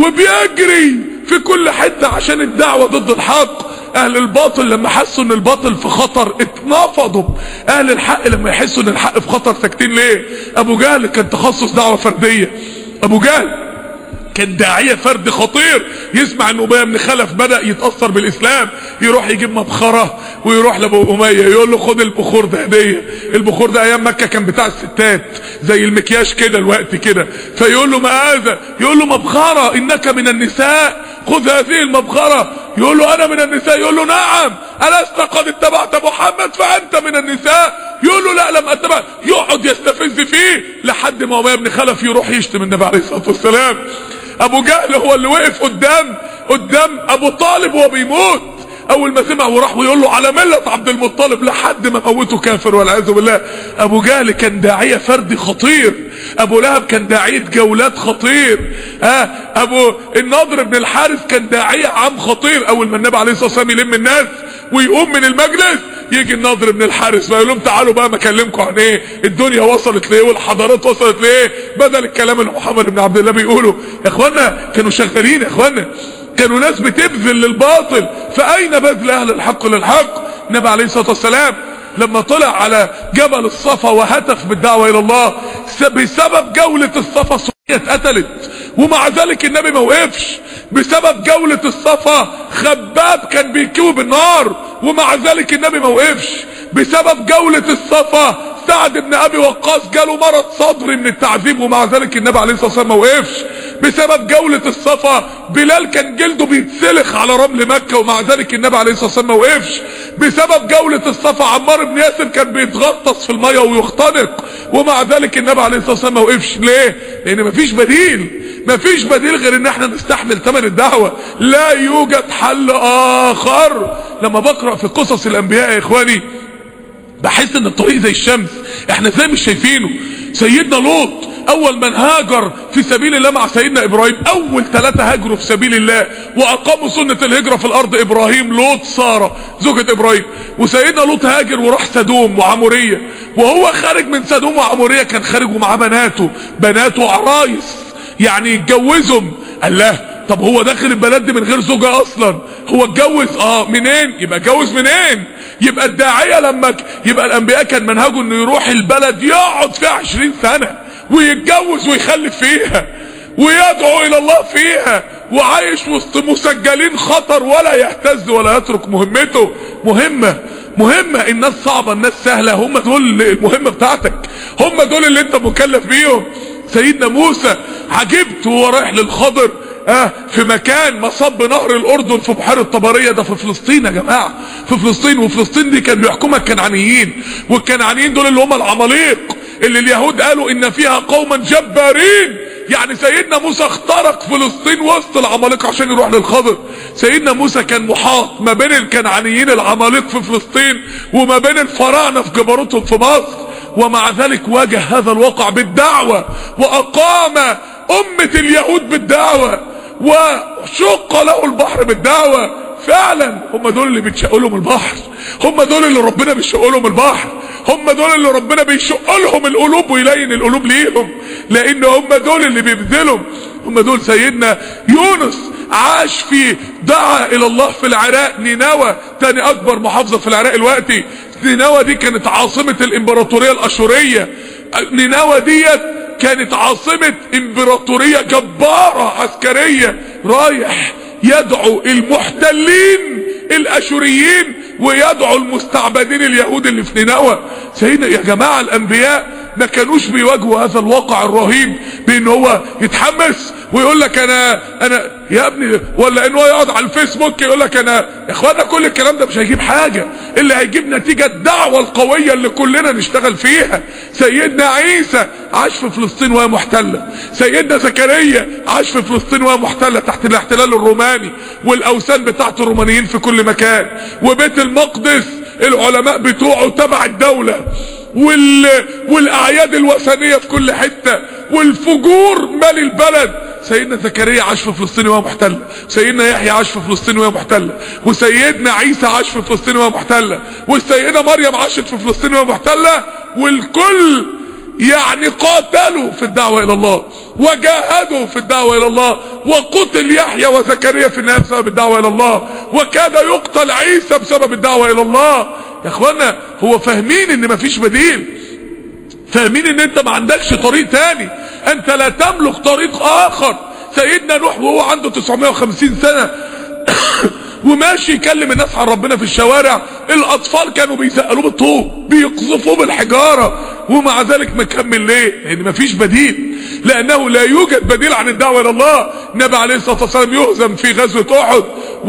وبيجري في كل حتة عشان الدعوة ضد الحق. اهل الباطل لما حسوا ان الباطل في خطر اتنفضوا، اهل الحق لما يحسوا ان الحق في خطر ساكتين ليه؟ ابو جهل كان تخصص دعوة فردية. ابو جهل كان داعية فرد خطير، يسمع ان ابي بن خلف بدأ يتأثر بالاسلام يروح يجيب مبخرة ويروح لابو امية يقول له خد البخور ده هدية. البخور ده ايام مكة كان بتاع الستات زي المكياج كده الوقت كده، فيقول له ما هذا؟ يقول له مبخرة، انك من النساء خذ هذه المبخرة. يقول له انا من النساء؟ يقول له نعم، ألست قد اتبعت محمد فانت من النساء؟ يقول له لا لم اتبع. يقعد يستفز فيه لحد ما ابي بن خلف يروح يشتم النبي عليه الصلاة والسلام. ابو جهل هو اللي وقف قدام قدام ابو طالب وهو بيموت، اول ما سمع وراح ويقول له على ملة عبد المطلب لحد ما موته كافر والعياذ بالله. ابو جهل كان داعية فردي خطير. ابو لهب كان داعية جولات خطير. ها آه ابو النضر بن الحارث كان داعية عام خطير. اول ما النبي عليه الصلاة والسلام يلم الناس ويقوم من المجلس يجي النضر بن الحارث فيقول لهم تعالوا بقى ما اكلمكم عن ايه الدنيا وصلت ليه والحضارات وصلت ليه، بدل الكلام اللي محمد بن عبد الله بيقوله. يا اخوانا كانوا شغالين، يا اخوانا كانوا ناس بتبذل للباطل، فاين بذل اهل الحق للحق؟ النبي عليه الصلاة والسلام لما طلع على جبل الصفا وهتف بالدعوة الى الله بسبب جولة الصفا سوريا اتقتلت، ومع ذلك النبي ما وقفش. بسبب جولة الصفا خباب كان بيكوي بالنار ومع ذلك النبي ما وقفش. بسبب جولة الصفا سعد بن ابي وقاص جاله مرض صدري من التعذيب ومع ذلك النبي عليه الصلاة والسلام ما وقفش. بسبب جولة الصفا بلال كان جلده بيتسلخ على رمل مكة ومع ذلك النبي عليه الصلاة والسلام ما وقفش. بسبب جولة الصفا عمار بن ياسر كان بيتغطس في المية ويختنق ومع ذلك النبي عليه الصلاة والسلام ما وقفش. ليه؟ لان مفيش بديل، مفيش بديل غير ان احنا نستحمل ثمن الدعوة، لا يوجد حل اخر. لما بقرأ في قصص الانبياء يا اخواني بحس ان الطريق زي الشمس، احنا ازاي مش شايفينه؟ سيدنا لوط اول من هاجر في سبيل الله مع سيدنا ابراهيم، اول ثلاثة هاجروا في سبيل الله واقاموا سنة الهجرة في الارض، ابراهيم، لوط، سارة زوجة ابراهيم. وسيدنا لوط هاجر وراح سدوم وعمورية، وهو خارج من سدوم وعمورية كان خارج ومعاه بناته، بناته عرايس يعني يتجوزهم. قال له طب هو داخل البلد دي من غير زوجة اصلا، هو اتجوز؟ اه. منين؟ يبقى اتجوز منين؟ يبقى الداعية لما ك... يبقى الانبياء كان منهجه انه يروح البلد يقعد فيها عشرين سنة ويتجوز ويخلف فيها ويدعو الى الله فيها، وعايش وسط مسجلين خطر ولا يهتز ولا يترك مهمته. مهمة مهمة الناس صعبة الناس سهلة، هم دول المهمة بتاعتك، هم دول اللي انت مكلف بيهم. سيدنا موسى عجبت وهو رايح للخضر اه في مكان مصب نهر الاردن في بحيرة طبرية، ده في فلسطين يا جماعة، في فلسطين. وفلسطين دي كان بيحكمها الكنعانيين، والكنعانيين دول اللي هم العماليق اللي اليهود قالوا ان فيها قوما جبارين. يعني سيدنا موسى اخترق فلسطين وسط العماليق عشان يروح للخضر. سيدنا موسى كان محاط ما بين الكنعانيين العماليق في فلسطين وما بين الفراعنة في جبروتهم في مصر، ومع ذلك واجه هذا الواقع بالدعوة، واقام امة اليهود بالدعوة، وشق له البحر بالدعوة. فعلا هم دول اللي بيتشق لهم البحر، هم دول اللي ربنا بيشق لهم البحر، هم دول اللي ربنا بيشق لهم القلوب ويلين القلوب ليهم، لان هم دول اللي بيبذلهم. هم دول. سيدنا يونس عاش في دعا الى الله في العراق، نينوى تاني اكبر محافظة في العراق الوقتي. نينوى دي كانت عاصمة الامبراطورية الاشورية، نينوى ديت كانت عاصمة امبراطورية جبارة عسكرية، رايح يدعو المحتلين الاشوريين ويدعو المستعبدين اليهود اللي في نينوى. سيدنا يا جماعة الانبياء ما كانوش بيواجهوا هذا الواقع الرهيب بان هو يتحمس ويقول لك انا انا يا ابني، ولا ان هو يقعد على الفيسبوك يقول لك انا. يا اخوانا كل الكلام ده مش هيجيب حاجة، اللي هيجيب نتيجة الدعوة القوية اللي كلنا نشتغل فيها. سيدنا عيسى عاش في فلسطين وهي محتلة، سيدنا زكريا عاش في فلسطين وهي محتلة تحت الاحتلال الروماني والاوثان بتاعت الرومانيين في كل مكان، وبيت المقدس العلماء بتوعه تبع الدولة، وال... والاعياد الوثنية في كل حتة، والفجور مالي البلد. سيدنا زكريا عاش في فلسطين وهو محتلة، سيدنا يحيى عاش في فلسطين وهو محتلة، وسيدنا عيسى عاش في فلسطين وهو محتلة، والسيدة مريم عاشت في فلسطين وهو محتلة، والكل يعني قاتلوا في الدعوة الى الله وجاهدوا في الدعوة الى الله، وقتل يحيى وزكريا في النهاية بسبب الدعوة الى الله، وكاد يقتل عيسى بسبب الدعوة الى الله. يا اخوانا هو فاهمين ان مفيش بديل، فاهمين ان انت ما عندكش طريق تاني، انت لا تملك طريق اخر. سيدنا نوح وهو عنده تسعمائة وخمسين سنة وماشي يكلم الناس عن ربنا في الشوارع، الاطفال كانوا بيسألوه بالطوب بيقذفوه بالحجارة، ومع ذلك مكمل. ليه؟ لان يعني مفيش بديل، لانه لا يوجد بديل عن الدعوة الى الله. النبي عليه الصلاة والسلام يهزم في غزوة احد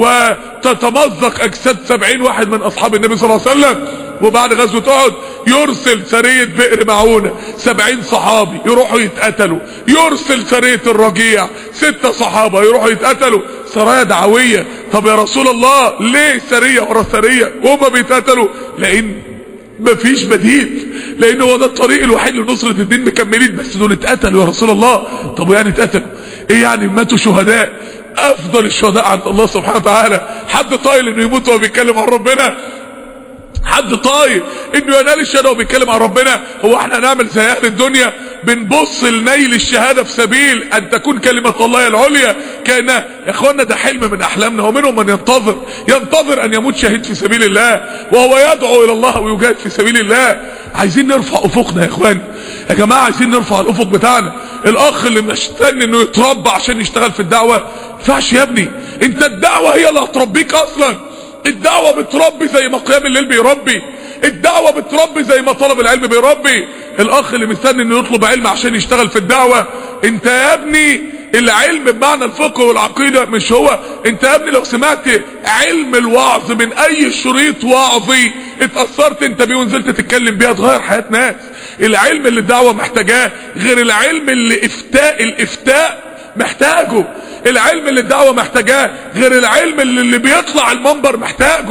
وتتمزق اجساد سبعين واحد من اصحاب النبي صلى الله عليه وسلم، وبعد غزوة احد يرسل سرية بئر معونة سبعين صحابي يروحوا يتقتلوا، يرسل سرية الرجيع ستة صحابة يروحوا يتقتلوا، سرايا دعوية. طب يا رسول الله ليه سرية ورا سرية وهما بيتقتلوا؟ لان مفيش بديل، لان هو ده الطريق الوحيد لنصرة الدين. مكملين بس دول اتقتلوا يا رسول الله. طب يعني اتقتلوا ايه يعني؟ ماتوا شهداء، افضل الشهداء عند الله سبحانه وتعالى. حد طايل انه يموت وهو بيتكلم عن ربنا؟ حد طايل انه ينال الشهاده وبيتكلم عن ربنا؟ هو احنا نعمل زي اهل الدنيا بنبص لنيل الشهاده في سبيل ان تكون كلمه الله العليا؟ كان يا اخوانا ده حلم من احلامنا، ومنهم من ينتظر ينتظر ان يموت شهيد في سبيل الله وهو يدعو الى الله ويجاهد في سبيل الله. عايزين نرفع افقنا يا اخوان يا جماعه، عايزين نرفع الافق بتاعنا. الاخ اللي مستني انه يتربى عشان يشتغل في الدعوه، ما ينفعش يا ابني، انت الدعوه هي اللي هتربيك اصلا. الدعوة بتربي زي ما قيام الليل بيربي، الدعوة بتربي زي ما طلب العلم بيربي. الاخ اللي مستني انه يطلب علم عشان يشتغل في الدعوة، انت يا ابني العلم بمعنى الفقه والعقيدة مش هو. انت يا ابني لو سمعت علم الوعظ من اي شريط وعظي اتأثرت انت بيه ونزلت تتكلم بيه تغير حياة ناس. العلم اللي الدعوة محتاجاه غير العلم اللي افتاء الافتاء محتاجه، العلم اللي الدعوة محتاجاه غير العلم اللي, اللي بيطلع المنبر محتاجه.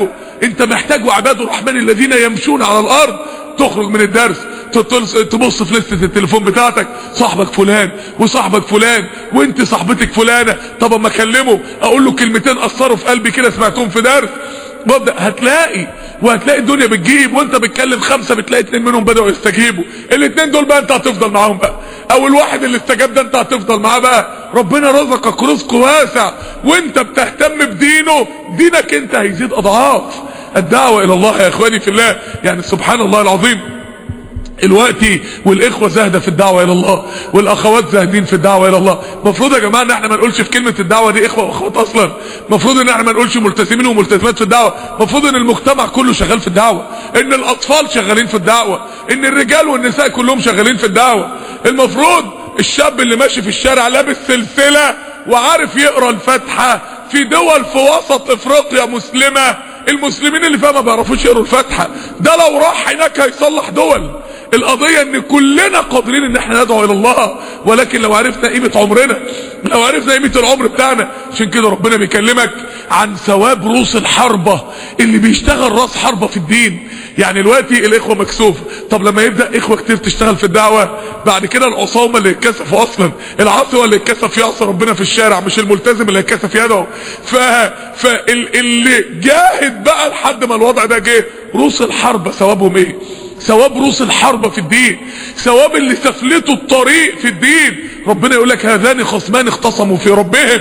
انت محتاج وعباد الرحمن الذين يمشون على الارض. تخرج من الدرس تبص في لستة التليفون بتاعتك، صاحبك فلان وصاحبك فلان وانت صاحبتك فلانة، طب اما اكلمه اقول له كلمتين اثروا في قلبي كده سمعتهم في درس، وابدا هتلاقي وهتلاقي الدنيا بتجيب، وانت بتكلم خمسة بتلاقي اتنين منهم بدأوا يستجيبوا. الاتنين دول بقى انت هتفضل معاهم بقى، او الواحد اللي استجاب ده انت هتفضل معاه بقى. ربنا رزقك رزق واسع وانت بتهتم بدينه، دينك انت هيزيد اضعاف. الدعوة الى الله يا اخواني في الله، يعني سبحان الله العظيم الوقتي والاخوه زاهده في الدعوه الى الله، والاخوات زاهدين في الدعوه الى الله. المفروض يا جماعه ان احنا ما نقولش في كلمه الدعوه دي اخوه واخوات اصلا، المفروض ان احنا ما نقولش ملتزمين وملتزمات في الدعوه، المفروض ان المجتمع كله شغال في الدعوه، ان الاطفال شغالين في الدعوه، ان الرجال والنساء كلهم شغالين في الدعوه. المفروض الشاب اللي ماشي في الشارع لابس سلسله وعارف يقرا الفاتحه في دول في وسط افريقيا مسلمه، المسلمين اللي فيها ما بيعرفوش يقروا الفاتحه، ده لو راح هناك هيصلح دول. القضية ان كلنا قادرين ان احنا ندعو الى الله، ولكن لو عرفنا قيمة عمرنا، لو عرفنا قيمة العمر بتاعنا. عشان كده ربنا بيكلمك عن ثواب روس الحربة اللي بيشتغل راس حربة في الدين. يعني دلوقتي الاخوة مكسوف، طب لما يبدأ اخوة كتير تشتغل في الدعوة بعد كده العصامة اللي يتكسفوا اصلا، العاصي هو اللي يتكسف يعصي ربنا في الشارع مش الملتزم اللي يتكسف يدعو. ف... فاللي جاهد بقى لحد ما الوضع ده جه، روس الحربة ثوابهم ايه؟ ثواب روس الحربة في الدين، ثواب اللي سفلتوا الطريق في الدين. ربنا يقول لك هذان خصمان اختصموا في ربهم،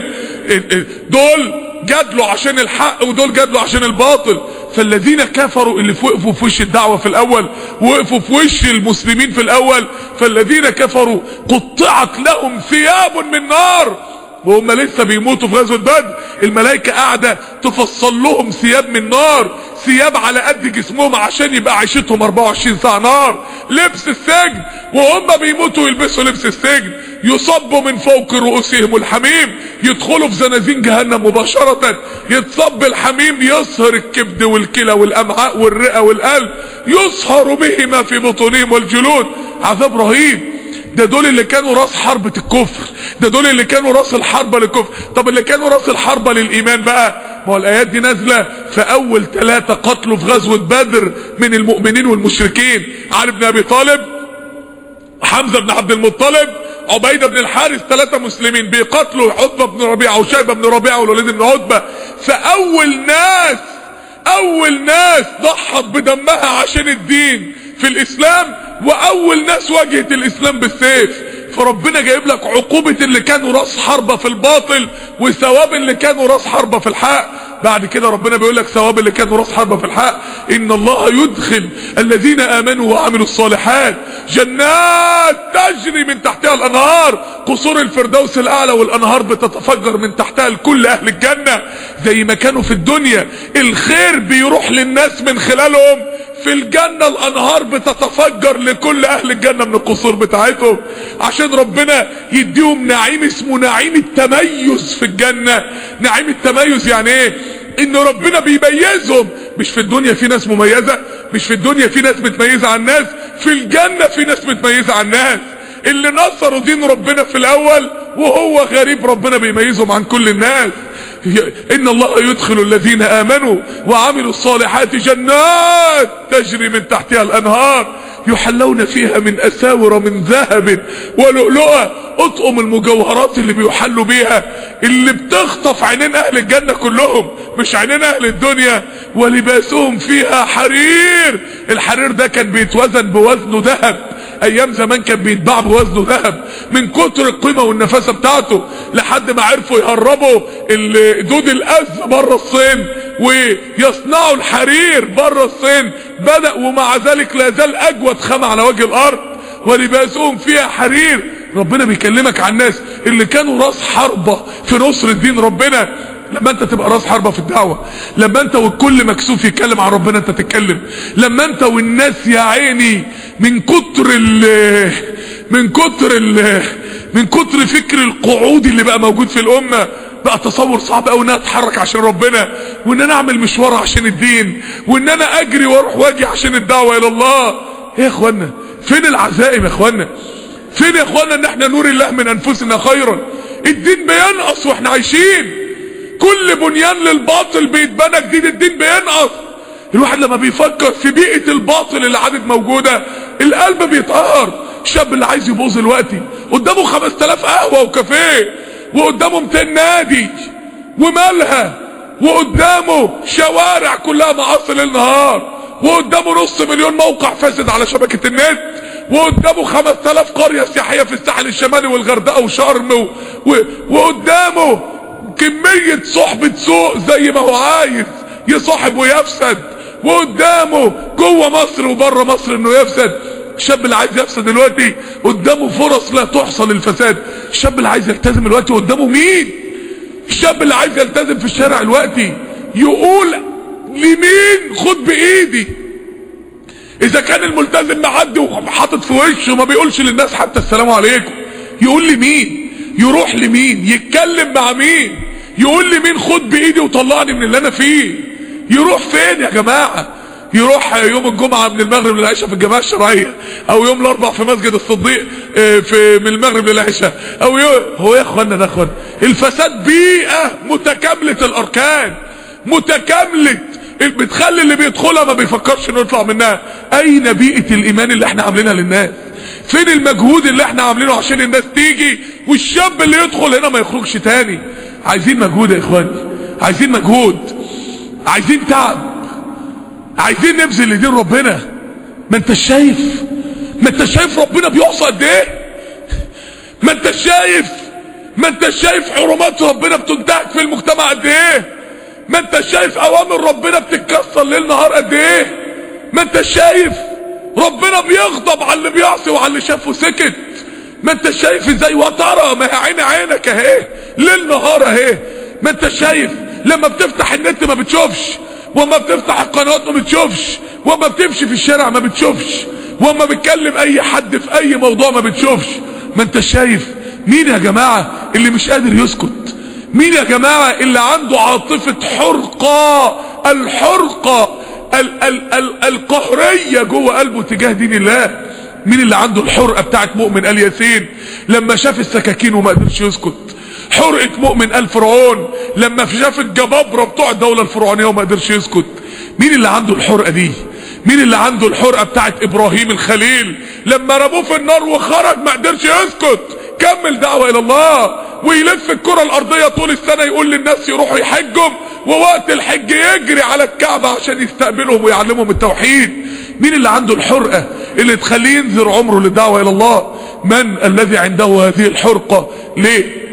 دول جادلوا عشان الحق ودول جادلوا عشان الباطل. فالذين كفروا اللي وقفوا في وش الدعوة في الاول، وقفوا في وش المسلمين في الاول، فالذين كفروا قطعت لهم ثياب من نار. وهم لسه بيموتوا في غزوة بدر الملائكة قاعدة تفصل لهم ثياب من نار، ثياب على قد جسمهم عشان يبقى عيشتهم اربعة وعشرين ساعة نار. لبس السجن وهم بيموتوا يلبسوا لبس السجن، يصبوا من فوق رؤوسهم الحميم، يدخلوا في زنازين جهنم مباشرة، يتصب الحميم يصهر الكبد والكلى والامعاء والرئة والقلب، يصهر به ما في بطونهم والجلود. عذاب رهيب. ده دول اللي كانوا راس حربة الكفر، ده دول اللي كانوا راس الحربة للكفر. طب اللي كانوا راس الحربة للإيمان بقى، ما هو الآيات دي نازلة في أول ثلاثة قتلوا في غزوة بدر من المؤمنين والمشركين: علي بن أبي طالب، حمزة بن عبد المطلب، عبيدة بن الحارث. ثلاثة مسلمين بيقتلوا عتبة بن ربيعة وشيبة بن ربيعة والوليد بن عتبة. فأول ناس أول ناس ضحت بدمها عشان الدين في الإسلام، واول ناس واجهت الاسلام بالسيف. فربنا جايب لك عقوبة اللي كانوا راس حربة في الباطل وثواب اللي كانوا راس حربة في الحق. بعد كده ربنا بيقول لك ثواب اللي كانوا راس حربة في الحق: ان الله يدخل الذين امنوا وعملوا الصالحات جنات تجري من تحتها الانهار، قصور الفردوس الاعلى والانهار بتتفجر من تحتها لكل اهل الجنة. زي ما كانوا في الدنيا الخير بيروح للناس من خلالهم، في الجنة الانهار بتتفجر لكل اهل الجنة من القصور بتاعتهم، عشان ربنا يديهم نعيم اسمه نعيم التميز في الجنة. نعيم التميز يعني ايه؟ ان ربنا بيميزهم. مش في الدنيا في ناس مميزة، مش في الدنيا في ناس متميزة عن الناس، في الجنة في ناس متميزة عن الناس. اللي نصروا دين ربنا في الاول وهو غريب ربنا بيميزهم عن كل الناس. ان الله يدخل الذين امنوا وعملوا الصالحات جنات تجري من تحتها الانهار يحلون فيها من اساور من ذهب ولؤلؤا. اطقم المجوهرات اللي بيحلوا بيها اللي بتخطف عينين اهل الجنة كلهم، مش عينين اهل الدنيا. ولباسهم فيها حرير. الحرير ده كان بيتوزن بوزنه ذهب، ايام زمان كان بيتباع بوزنه ذهب من كتر القيمة والنفاسة بتاعته، لحد ما عرفوا يهربوا دود الأز بره الصين ويصنعوا الحرير بره الصين. بدأ ومع ذلك لا زال اجود خامة على وجه الارض. ولباسهم فيها حرير. ربنا بيكلمك عن الناس اللي كانوا راس حربة في نصر الدين ربنا. لما انت تبقى راس حربة في الدعوة، لما انت والكل مكسوف يتكلم عن ربنا انت تتكلم، لما انت والناس يا عيني من كتر ال من كتر ال من كتر فكر القعود اللي بقى موجود في الامة، بقى تصور صعب قوي ان انا اتحرك عشان ربنا، وان انا اعمل مشوار عشان الدين، وان انا اجري واروح واجي عشان الدعوة الى الله. ايه يا اخوانا؟ فين العزائم يا اخوانا؟ فين يا اخوانا ان احنا نور الله من انفسنا خيرا؟ الدين بينقص واحنا عايشين. كل بنيان للباطل بيتبنى جديد الدين بينقص. الواحد لما بيفكر في بيئة الباطل اللي عادت موجودة القلب بيتقهر. الشاب اللي عايز يبوظ دلوقتي قدامه خمس تلاف قهوة وكافيه، وقدامه ميتين نادي ومالها، وقدامه شوارع كلها معاصي ليل نهار، وقدامه نص مليون موقع فاسد على شبكة النت، وقدامه خمس تلاف قرية سياحية في الساحل الشمالي والغردقة وشرم و... و... وقدامه كمية صحبة سوء زي ما هو عايز يصاحب ويفسد، وقدامه جوه مصر وبره مصر انه يفسد. الشاب اللي عايز يفسد دلوقتي قدامه فرص لا تحصى للفساد. الشاب اللي عايز يلتزم دلوقتي قدامه مين؟ الشاب اللي عايز يلتزم في الشارع دلوقتي يقول لمين خد بايدي؟ اذا كان الملتزم معدي وحاطط في وشه وما بيقولش للناس حتى السلام عليكم، يقول لمين؟ يروح لمين؟ يتكلم مع مين؟ يقول لمين خد بايدي وطلعني من اللي انا فيه؟ يروح فين يا جماعة؟ يروح يوم الجمعة من المغرب للعشاء في الجماعة الشرعية، او يوم الاربع في مسجد الصديق في من المغرب للعشاء، او يوم هو يا اخوانا ده اخوانا الفساد بيئة متكاملة الاركان، متكاملة بتخلي اللي بيدخلها ما بيفكرش انه يطلع منها. اين بيئة الايمان اللي احنا عاملينها للناس؟ فين المجهود اللي احنا عاملينه عشان الناس تيجي والشاب اللي يدخل هنا ما يخرجش تاني؟ عايزين مجهود يا اخواني، عايزين مجهود، عايزين تعب، عايزين نبذل لدين ربنا. ما انت شايف ما انت شايف ربنا بيعصى قد ايه؟ ما انت شايف ما انت شايف حرمات ربنا بتنتهك في المجتمع قد ايه؟ ما انت شايف اوامر ربنا بتتكسر ليل نهار قد ايه؟ ما انت شايف ربنا بيغضب على اللي بيعصي وعلى اللي شافه سكت؟ ما انت شايف ازاي؟ وترى ما هي عين عينك اهي ليل نهار اهي. ما انت شايف لما بتفتح النت ما بتشوفش، وما بتفتح القنوات ما بتشوفش، وما بتمشي في الشارع ما بتشوفش، وما بتكلم اي حد في اي موضوع ما بتشوفش. ما انت شايف مين يا جماعة اللي مش قادر يسكت؟ مين يا جماعة اللي عنده عاطفة حرقة، الحرقة ال ال ال القهرية جوه قلبه تجاه دين الله؟ مين اللي عنده الحرقة بتاعت مؤمن آل ياسين لما شاف السكاكين وما قدرش يسكت؟ حرقة مؤمن آل فرعون لما شاف الجبابرة بتوع الدولة الفرعونية وما قدرش يسكت؟ مين اللي عنده الحرقة دي؟ مين اللي عنده الحرقة بتاعت ابراهيم الخليل لما رموه في النار وخرج ما قدرش يسكت؟ كمل دعوة الى الله ويلف الكرة الارضية طول السنة يقول للناس يروحوا يحجوا، ووقت الحج يجري على الكعبة عشان يستقبلهم ويعلمهم التوحيد. مين اللي عنده الحرقة اللي تخليه ينذر عمره للدعوة الى الله؟ من الذي عنده هذه الحرقة؟ ليه؟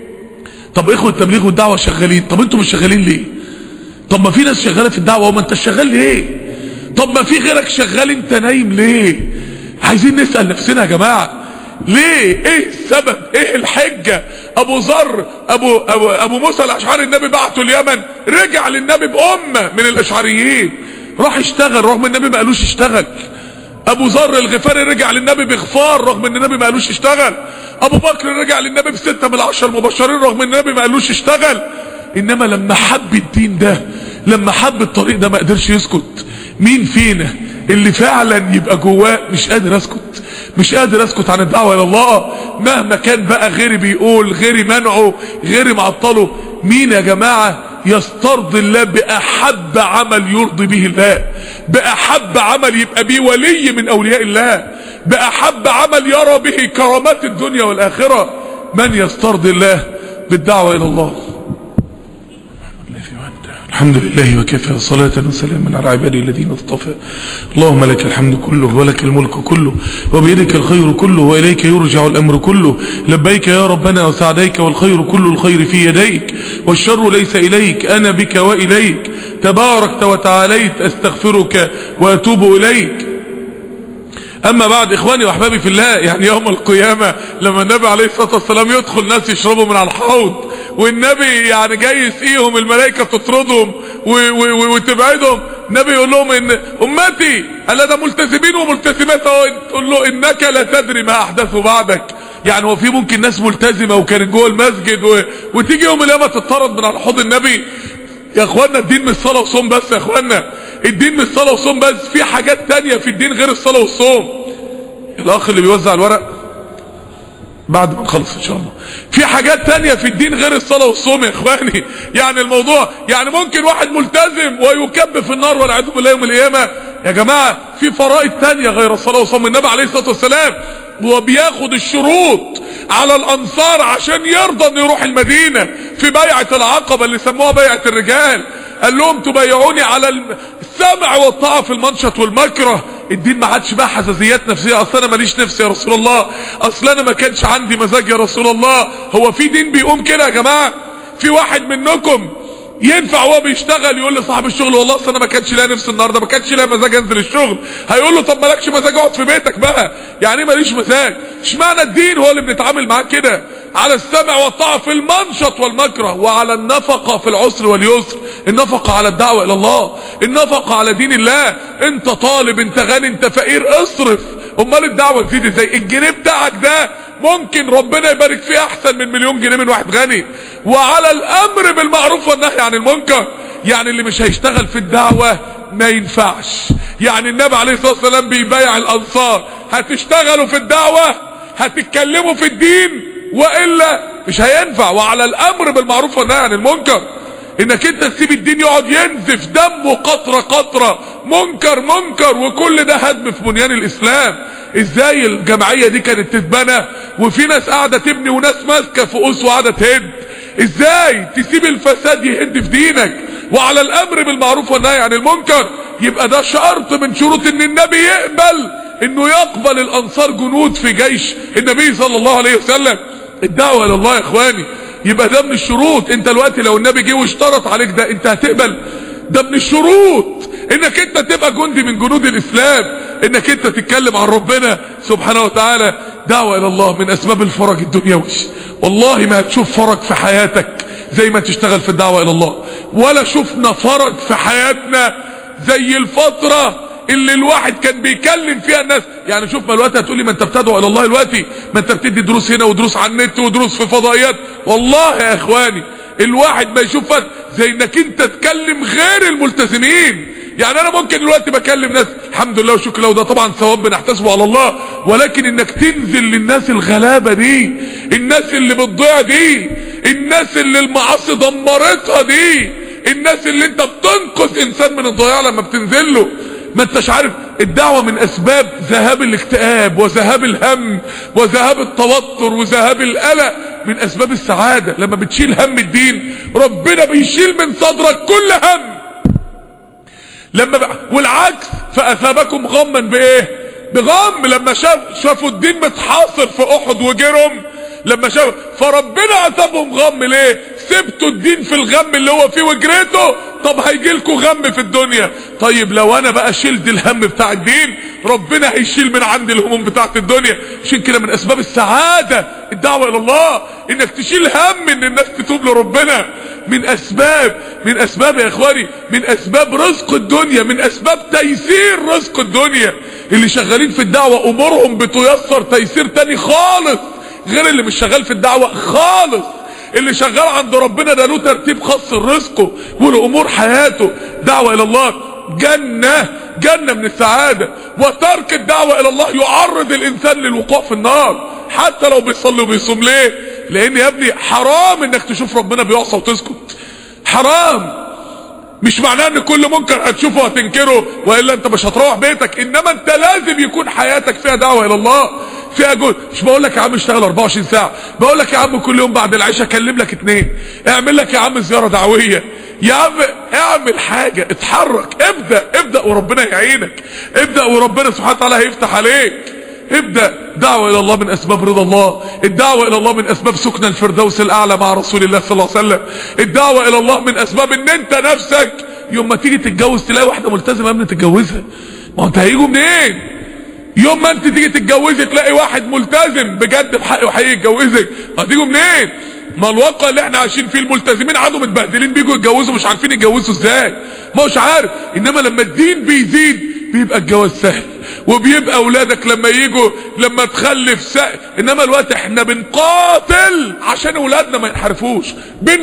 طب اخوة التبليغ والدعوة شغالين، طب انتوا مش شغالين ليه؟ طب ما في ناس شغالة في الدعوة وما انت شغال ليه؟ طب ما في غيرك شغال انت نايم ليه؟ عايزين نسأل نفسنا يا جماعة ليه؟ ايه السبب؟ ايه الحجة؟ ابو ذر ابو, أبو, ابو موسى الاشعري النبي بعته اليمن، رجع للنبي بأمة من الاشعريين، راح يشتغل رغم النبي ما قالوش اشتغل. ابو ذر الغفاري رجع للنبي بغفار رغم ان النبي ما قالوش اشتغل. ابو بكر رجع للنبي بستة من العشر المبشرين رغم ان النبي ما قالوش اشتغل. انما لما حب الدين ده، لما حب الطريق ده ما قدرش يسكت. مين فينا اللي فعلا يبقى جواه مش قادر اسكت، مش قادر اسكت عن الدعوة الى الله مهما كان بقى غيري بيقول، غيري منعه، غيري معطله؟ مين يا جماعة يسترضي الله بأحب عمل يرضي به الله، بأحب عمل يبقى بيه ولي من أولياء الله، بأحب عمل يرى به كرامات الدنيا والآخرة؟ من يسترضي الله بالدعوة إلى الله؟ الحمد لله وكفى، صلاة وسلاما على عباده الذين اصطفى. اللهم لك الحمد كله ولك الملك كله وبيدك الخير كله وإليك يرجع الأمر كله. لبيك يا ربنا وسعديك والخير كل الخير في يديك والشر ليس إليك، أنا بك وإليك تباركت وتعاليت، أستغفرك وأتوب إليك. اما بعد اخواني واحبابي في الله، يعني يوم القيامة لما النبي عليه الصلاة والسلام يدخل ناس يشربوا من على الحوض والنبي يعني جاي يسقيهم، الملائكة تطردهم وتبعدهم، النبي يقول لهم ان امتي الا ده ملتزمين وملتزمات، تقول له انك لا تدري ما احدثوا بعدك. يعني هو في ممكن ناس ملتزمة وكانت جوه المسجد و... وتيجي يوم القيامة تطرد من على حوض النبي؟ يا اخوانا الدين مش صلاة وصوم بس، يا اخوانا الدين مش صلاة وصوم بس، في حاجات تانية في الدين غير الصلاة والصوم. الاخ اللي بيوزع الورق بعد ما نخلص ان شاء الله. في حاجات تانية في الدين غير الصلاة والصوم يا اخواني. يعني الموضوع يعني ممكن واحد ملتزم ويكب في النار والعياذ بالله يوم القيامة. يا جماعة في فرائض تانية غير الصلاة والصوم. النبي عليه الصلاة والسلام وبياخد الشروط على الانصار عشان يرضى انه يروح المدينة في بيعة العقبة اللي سموها بيعة الرجال. قال لهم تبايعوني على السمع والطاعة في المنشط والمكره. الدين ما عادش بقى حساسيات نفسية، اصل انا ماليش نفس يا رسول الله، اصل انا ما كانش عندي مزاج يا رسول الله. هو في دين بيقوم كده يا جماعة؟ في واحد منكم ينفع وهو بيشتغل يقول لصاحب الشغل والله اصل انا ما كانش ليا نفس النهارده، ما كانش ليا مزاج انزل الشغل؟ هيقول له طب مالكش مزاج اقعد في بيتك بقى. يعني ايه ماليش مزاج؟ اشمعنى الدين هو اللي بنتعامل معاه كده؟ على السمع والطاعه في المنشط والمكره، وعلى النفقه في العسر واليسر. النفقه على الدعوه الى الله، النفقه على دين الله. انت طالب، انت غني، انت فقير، اصرف. امال الدعوه تزيد ازاي؟ الجنيه بتاعك ده ممكن ربنا يبارك فيه احسن من مليون جنيه من واحد غني. وعلى الامر بالمعروف والنهي عن المنكر. يعني اللي مش هيشتغل في الدعوة ما ينفعش. يعني النبي عليه الصلاة والسلام بيبايع الانصار، هتشتغلوا في الدعوة، هتتكلموا في الدين، وإلا مش هينفع. وعلى الامر بالمعروف والنهي عن المنكر، انك انت تسيب الدين يقعد ينزف دمه قطرة قطرة، منكر منكر، وكل ده هدم في بنيان الاسلام. ازاي الجمعية دي كانت تتبنى وفي ناس قاعدة تبني وناس ماسكة فؤوس وقاعدة تهد؟ ازاي تسيب الفساد يهد في دينك؟ وعلى الامر بالمعروف والنهي عن المنكر. يبقى ده شرط من شروط ان النبي يقبل انه يقبل الانصار جنود في جيش النبي صلى الله عليه وسلم. الدعوة الى الله يا اخواني يبقى ده من الشروط. انت دلوقتي لو النبي جه واشترط عليك ده، انت هتقبل؟ ده من الشروط انك انت تبقى جندي من جنود الاسلام، انك انت تتكلم عن ربنا سبحانه وتعالى. دعوة الى الله من اسباب الفرج الدنيوي. والله ما هتشوف فرج في حياتك زي ما تشتغل في الدعوة الى الله، ولا شفنا فرج في حياتنا زي الفترة اللي الواحد كان بيكلم فيها الناس. يعني شوف، ما الوقت هتقولي ما انت بتدعو الى الله دلوقتي، ما انت بتدي دروس هنا ودروس على النت ودروس في فضائيات. والله يا اخواني الواحد ما يشوفك زي انك انت تكلم غير الملتزمين. يعني انا ممكن دلوقتي بكلم ناس الحمد لله وشكرا له، وده طبعا ثواب بنحتسبه على الله، ولكن انك تنزل للناس الغلابة دي، الناس اللي بتضيع دي، الناس اللي المعاصي دمرتها دي، الناس اللي انت بتنقذ انسان من الضياع لما بتنزل له. ما انتش عارف الدعوة من اسباب ذهاب الاكتئاب وذهاب الهم وذهاب التوتر وذهاب القلق، من اسباب السعادة. لما بتشيل هم الدين ربنا بيشيل من صدرك كل هم. لما ب... والعكس، فاثابكم غما بايه؟ بغم. لما شاف شافوا الدين متحاصر في احد وجرم، لما شافوا فربنا اثابهم غم. ليه؟ سبتوا الدين في الغم اللي هو فيه وجريته، طب هيجي لكم غم في الدنيا. طيب لو انا بقى شلت الهم بتاع الدين، ربنا هيشيل من عندي الهموم بتاعت الدنيا. عشان كده من اسباب السعادة الدعوة الى الله، انك تشيل هم ان الناس تتوب لربنا. من اسباب من اسباب يا اخواني من اسباب رزق الدنيا، من اسباب تيسير رزق الدنيا. اللي شغالين في الدعوة امورهم بتيسر تيسير تاني خالص غير اللي مش شغال في الدعوة خالص. اللي شغال عند ربنا ده له ترتيب خاص لرزقه ولامور حياته. دعوة الى الله جنة جنة من السعادة. وترك الدعوة الى الله يعرض الانسان للوقوع في النار حتى لو بيصلي وبيصوم. ليه؟ لان يا ابني حرام انك تشوف ربنا بيعصى وتسكت. حرام. مش معناه ان كل منكر هتشوفه هتنكره والا انت مش هتروح بيتك، انما انت لازم يكون حياتك فيها دعوة الى الله، فيها جهد. مش بقول لك يا عم اشتغل اربعة وعشرين ساعة، بقول لك يا عم كل يوم بعد العشاء كلم لك اتنين، اعمل لك يا عم زيارة دعوية، يا عم اعمل حاجة، اتحرك، ابدأ ابدأ وربنا يعينك، ابدأ وربنا سبحانه وتعالى هيفتح عليك. ابدأ. دعوة الى الله من اسباب رضا الله، الدعوة الى الله من اسباب سكن الفردوس الاعلى مع رسول الله صلى الله عليه وسلم، الدعوة الى الله من اسباب ان انت نفسك يوم ما تيجي تتجوز تلاقي واحدة ملتزمة قبل تتجوزها. ما انت هيجوا منين؟ يوم ما انت تيجي تتجوزي تلاقي واحد ملتزم بجد بحق وحقيقي يتجوزك، هتيجوا منين؟ ما الواقع اللي احنا عايشين فيه الملتزمين عادوا متبهدلين، بيجوا يتجوزوا مش عارفين يتجوزوا ازاي، ما هوش عارف. انما لما الدين بيزيد بيبقى الجواز سهل، وبيبقى اولادك لما يجوا لما تخلف سهل. انما الوقت احنا بنقاتل عشان اولادنا ما ينحرفوش،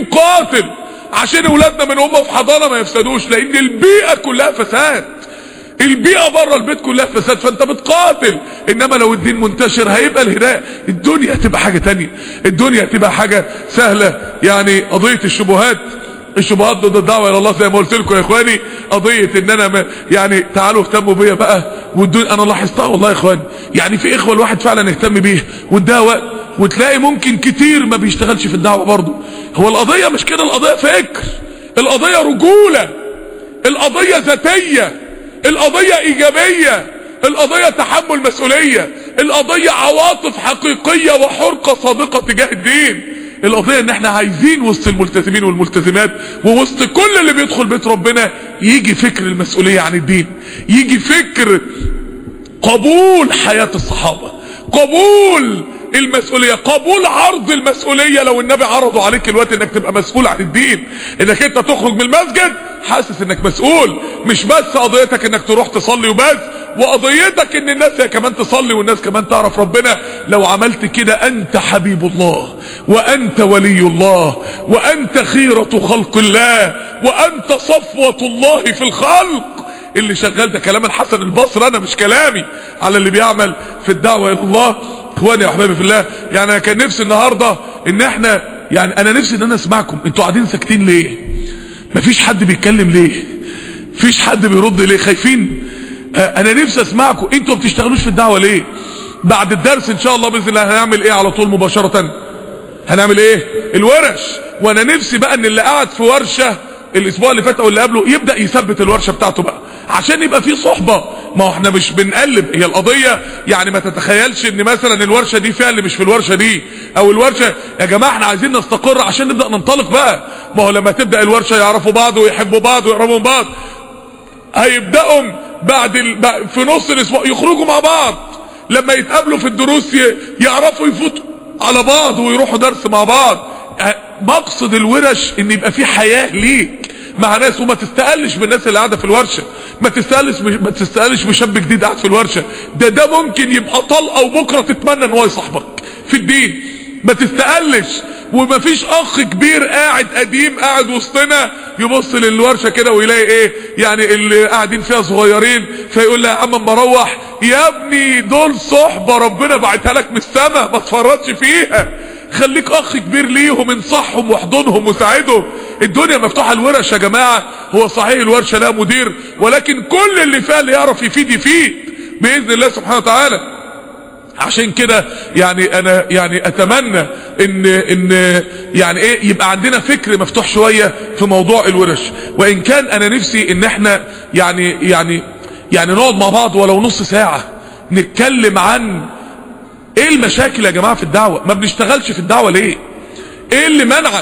بنقاتل عشان اولادنا من هم في حضانه ما يفسدوش، لان البيئه كلها فساد. البيئة بره البيت كلها فساد، فانت بتقاتل. انما لو الدين منتشر هيبقى الهداية، الدنيا هتبقى حاجة تانية، الدنيا هتبقى حاجة سهلة. يعني قضية الشبهات، الشبهات ضد الدعوة الى الله زي ما قلت لكم يا اخواني، قضية ان انا يعني تعالوا اهتموا بيا بقى والدنيا. انا لاحظتها والله يا اخواني، يعني في اخوة الواحد فعلا يهتم بيه واداها وقت، وتلاقي ممكن كتير ما بيشتغلش في الدعوة برضه. هو القضية مش كده، القضية فكر، القضية رجولة، القضية ذاتية، القضية ايجابية، القضية تحمل مسؤولية، القضية عواطف حقيقية وحرقة صادقة تجاه الدين. القضية ان احنا عايزين وسط الملتزمين والملتزمات ووسط كل اللي بيدخل بيت ربنا يجي فكر المسؤولية عن الدين، يجي فكر قبول حياة الصحابة، قبول المسؤولية، قبول عرض المسؤولية. لو النبي عرضوا عليك الوقت انك تبقى مسؤول عن الدين، انك انت تخرج من المسجد حاسس انك مسؤول، مش بس قضيتك انك تروح تصلي وبس، وقضيتك ان الناس هي كمان تصلي والناس كمان تعرف ربنا. لو عملت كده انت حبيب الله، وانت ولي الله، وانت خيرة خلق الله، وانت صفوة الله في الخلق. اللي شغال ده كلام الحسن البصري، انا مش كلامي، على اللي بيعمل في الدعوة الى الله. اخواني يا احبابي في الله، يعني انا كان نفسي النهاردة ان احنا، يعني انا نفسي ان انا اسمعكم. انتوا قاعدين ساكتين ليه؟ مفيش حد بيتكلم ليه؟ مفيش حد بيرد ليه؟ خايفين؟ آه انا نفسي اسمعكم. انتوا ما بتشتغلوش في الدعوة ليه؟ بعد الدرس ان شاء الله باذن الله هنعمل ايه على طول مباشرة؟ هنعمل ايه؟ الورش. وانا نفسي بقى ان اللي قاعد في ورشة الاسبوع اللي فات او اللي قبله يبدأ يثبت الورشة بتاعته بقى، عشان يبقى في صحبة. ما هو احنا مش بنقلب، هي القضية يعني ما تتخيلش ان مثلا الورشة دي فيها اللي مش في الورشة دي، او الورشة يا جماعة احنا عايزين نستقر عشان نبدأ ننطلق بقى. ما هو لما تبدأ الورشة يعرفوا بعض ويحبوا بعض ويقربوا من بعض، هيبدأوا بعد ال... في نص الاسبوع يخرجوا مع بعض، لما يتقابلوا في الدروس يعرفوا يفوتوا على بعض ويروحوا درس مع بعض. مقصد الورش ان يبقى في حياة ليك مع ناس، وما تستقلش بالناس اللي قاعده في الورشه، ما تستقلش ما تستقلش بشاب جديد قاعد في الورشه، ده ده ممكن يبقى طلقه وبكره تتمنى ان هو يصاحبك في الدين. ما تستقلش. وما فيش اخ كبير قاعد قديم قاعد وسطنا يبص للورشه كده ويلاقي ايه يعني اللي قاعدين فيها صغيرين، فيقول لها يا عم اما اروح، يا ابني دول صحبه ربنا بعتها لك من السما، ما تفرطش فيها. خليك اخ كبير ليهم، انصحهم واحضنهم وساعدهم. الدنيا مفتوحه الورش يا جماعه. هو صحيح الورشه لها مدير، ولكن كل اللي فيها اللي يعرف يفيد يفيد باذن الله سبحانه وتعالى. عشان كده يعني انا يعني اتمنى ان ان يعني ايه يبقى عندنا فكر مفتوح شويه في موضوع الورش. وان كان انا نفسي ان احنا يعني يعني يعني نقعد مع بعض ولو نص ساعه نتكلم عن ايه المشاكل يا جماعة في الدعوة. ما بنشتغلش في الدعوة ليه؟ ايه اللي منعك؟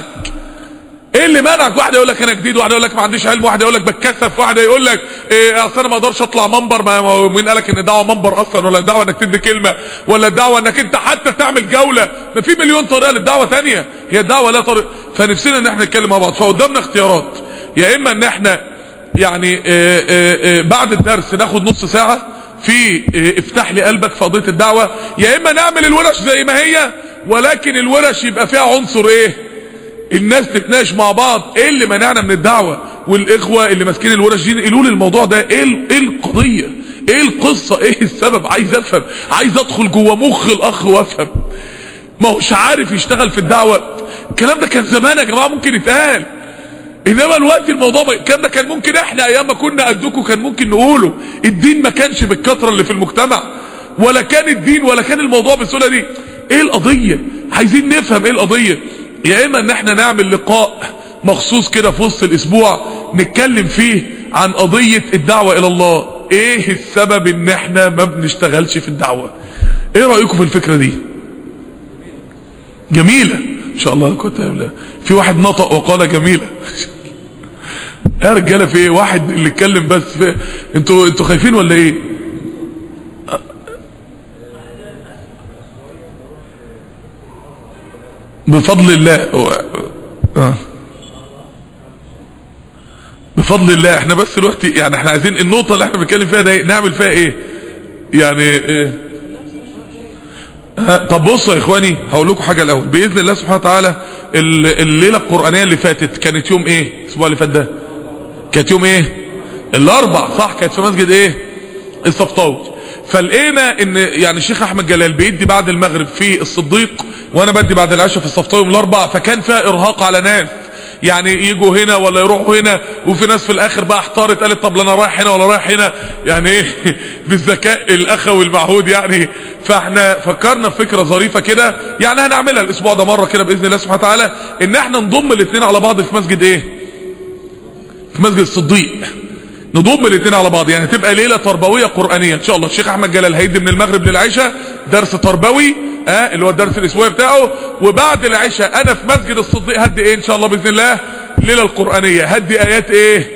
ايه اللي منعك؟ واحد يقول لك انا جديد، واحد يقول لك ما عنديش علم، واحد يقول لك بتكسف، واحد يقول لك إيه اصل انا ما اقدرش اطلع منبر. ما مين قالك ان الدعوة منبر اصلا؟ ولا الدعوة انك تدي كلمة؟ ولا الدعوة انك انت حتى تعمل جولة؟ ما في مليون طريقة للدعوة تانية، هي الدعوة لا طريقة. فنفسنا ان احنا نتكلم مع بعض. فقدامنا اختيارات، يا اما ان احنا يعني إيه إيه إيه بعد الدرس ناخد نص ساعة في افتح لي قلبك في قضية الدعوة، يا اما نعمل الورش زي ما هي، ولكن الورش يبقى فيها عنصر ايه؟ الناس تتناقش مع بعض ايه اللي منعنا من الدعوة. والاخوة اللي ماسكين الورش دي يقولوا لي الموضوع ده ايه ايه القضية، ايه القصة، ايه السبب. عايز افهم، عايز ادخل جوه مخ الاخ وافهم. ما هوش عارف يشتغل في الدعوة. الكلام ده كان زمان يا جماعة ممكن يتقال، انما الوقت الموضوع الكلام ده كان ممكن احنا ايام ما كنا قدكم كان ممكن نقوله. الدين ما كانش بالكثره اللي في المجتمع، ولا كان الدين ولا كان الموضوع بالسهوله دي. ايه القضيه؟ عايزين نفهم ايه القضيه. يا اما ان احنا نعمل لقاء مخصوص كده في وسط الاسبوع نتكلم فيه عن قضيه الدعوه الى الله، ايه السبب ان احنا ما بنشتغلش في الدعوه. ايه رايكم في الفكره دي؟ جميله ان شاء الله. كنت في واحد نطق وقال جميله. يا رجاله في ايه؟ واحد اللي اتكلم بس في... انتوا انتوا خايفين ولا ايه؟ بفضل الله اه بفضل الله. احنا بس دلوقتي يعني احنا عايزين النقطه اللي احنا بنتكلم فيها ده نعمل فيها ايه يعني ايه. طب بصوا يا اخواني هقول لكم حاجه الاول باذن الله سبحانه وتعالى. الليله القرانيه اللي فاتت كانت يوم ايه؟ الاسبوع اللي فات ده كانت يوم ايه؟ الاربع صح؟ كانت في مسجد ايه؟ الصفطاوي. فلقينا ان يعني الشيخ احمد جلال بيدي بعد المغرب في الصديق وانا بدي بعد العشاء في الصفطاوي يوم الاربع، فكان فيها ارهاق على ناس يعني يجوا هنا ولا يروحوا هنا، وفي ناس في الاخر بقى احتارت قالت طب انا رايح هنا ولا رايح هنا، يعني ايه بالذكاء الاخوي المعهود يعني. فاحنا فكرنا في فكره ظريفه كده يعني هنعملها الاسبوع ده مره كده باذن الله سبحانه وتعالى، ان احنا نضم الاثنين على بعض في مسجد ايه، في مسجد الصديق، نضم الاثنين على بعض، يعني تبقى ليله تربويه قرانيه ان شاء الله. الشيخ احمد جلال هيدي من المغرب للعشاء درس تربوي اه اللي هو الدرس الاسبوعي بتاعه، وبعد العشاء انا في مسجد الصديق هدي ايه ان شاء الله باذن الله ليله القرانيه، هدي ايات ايه،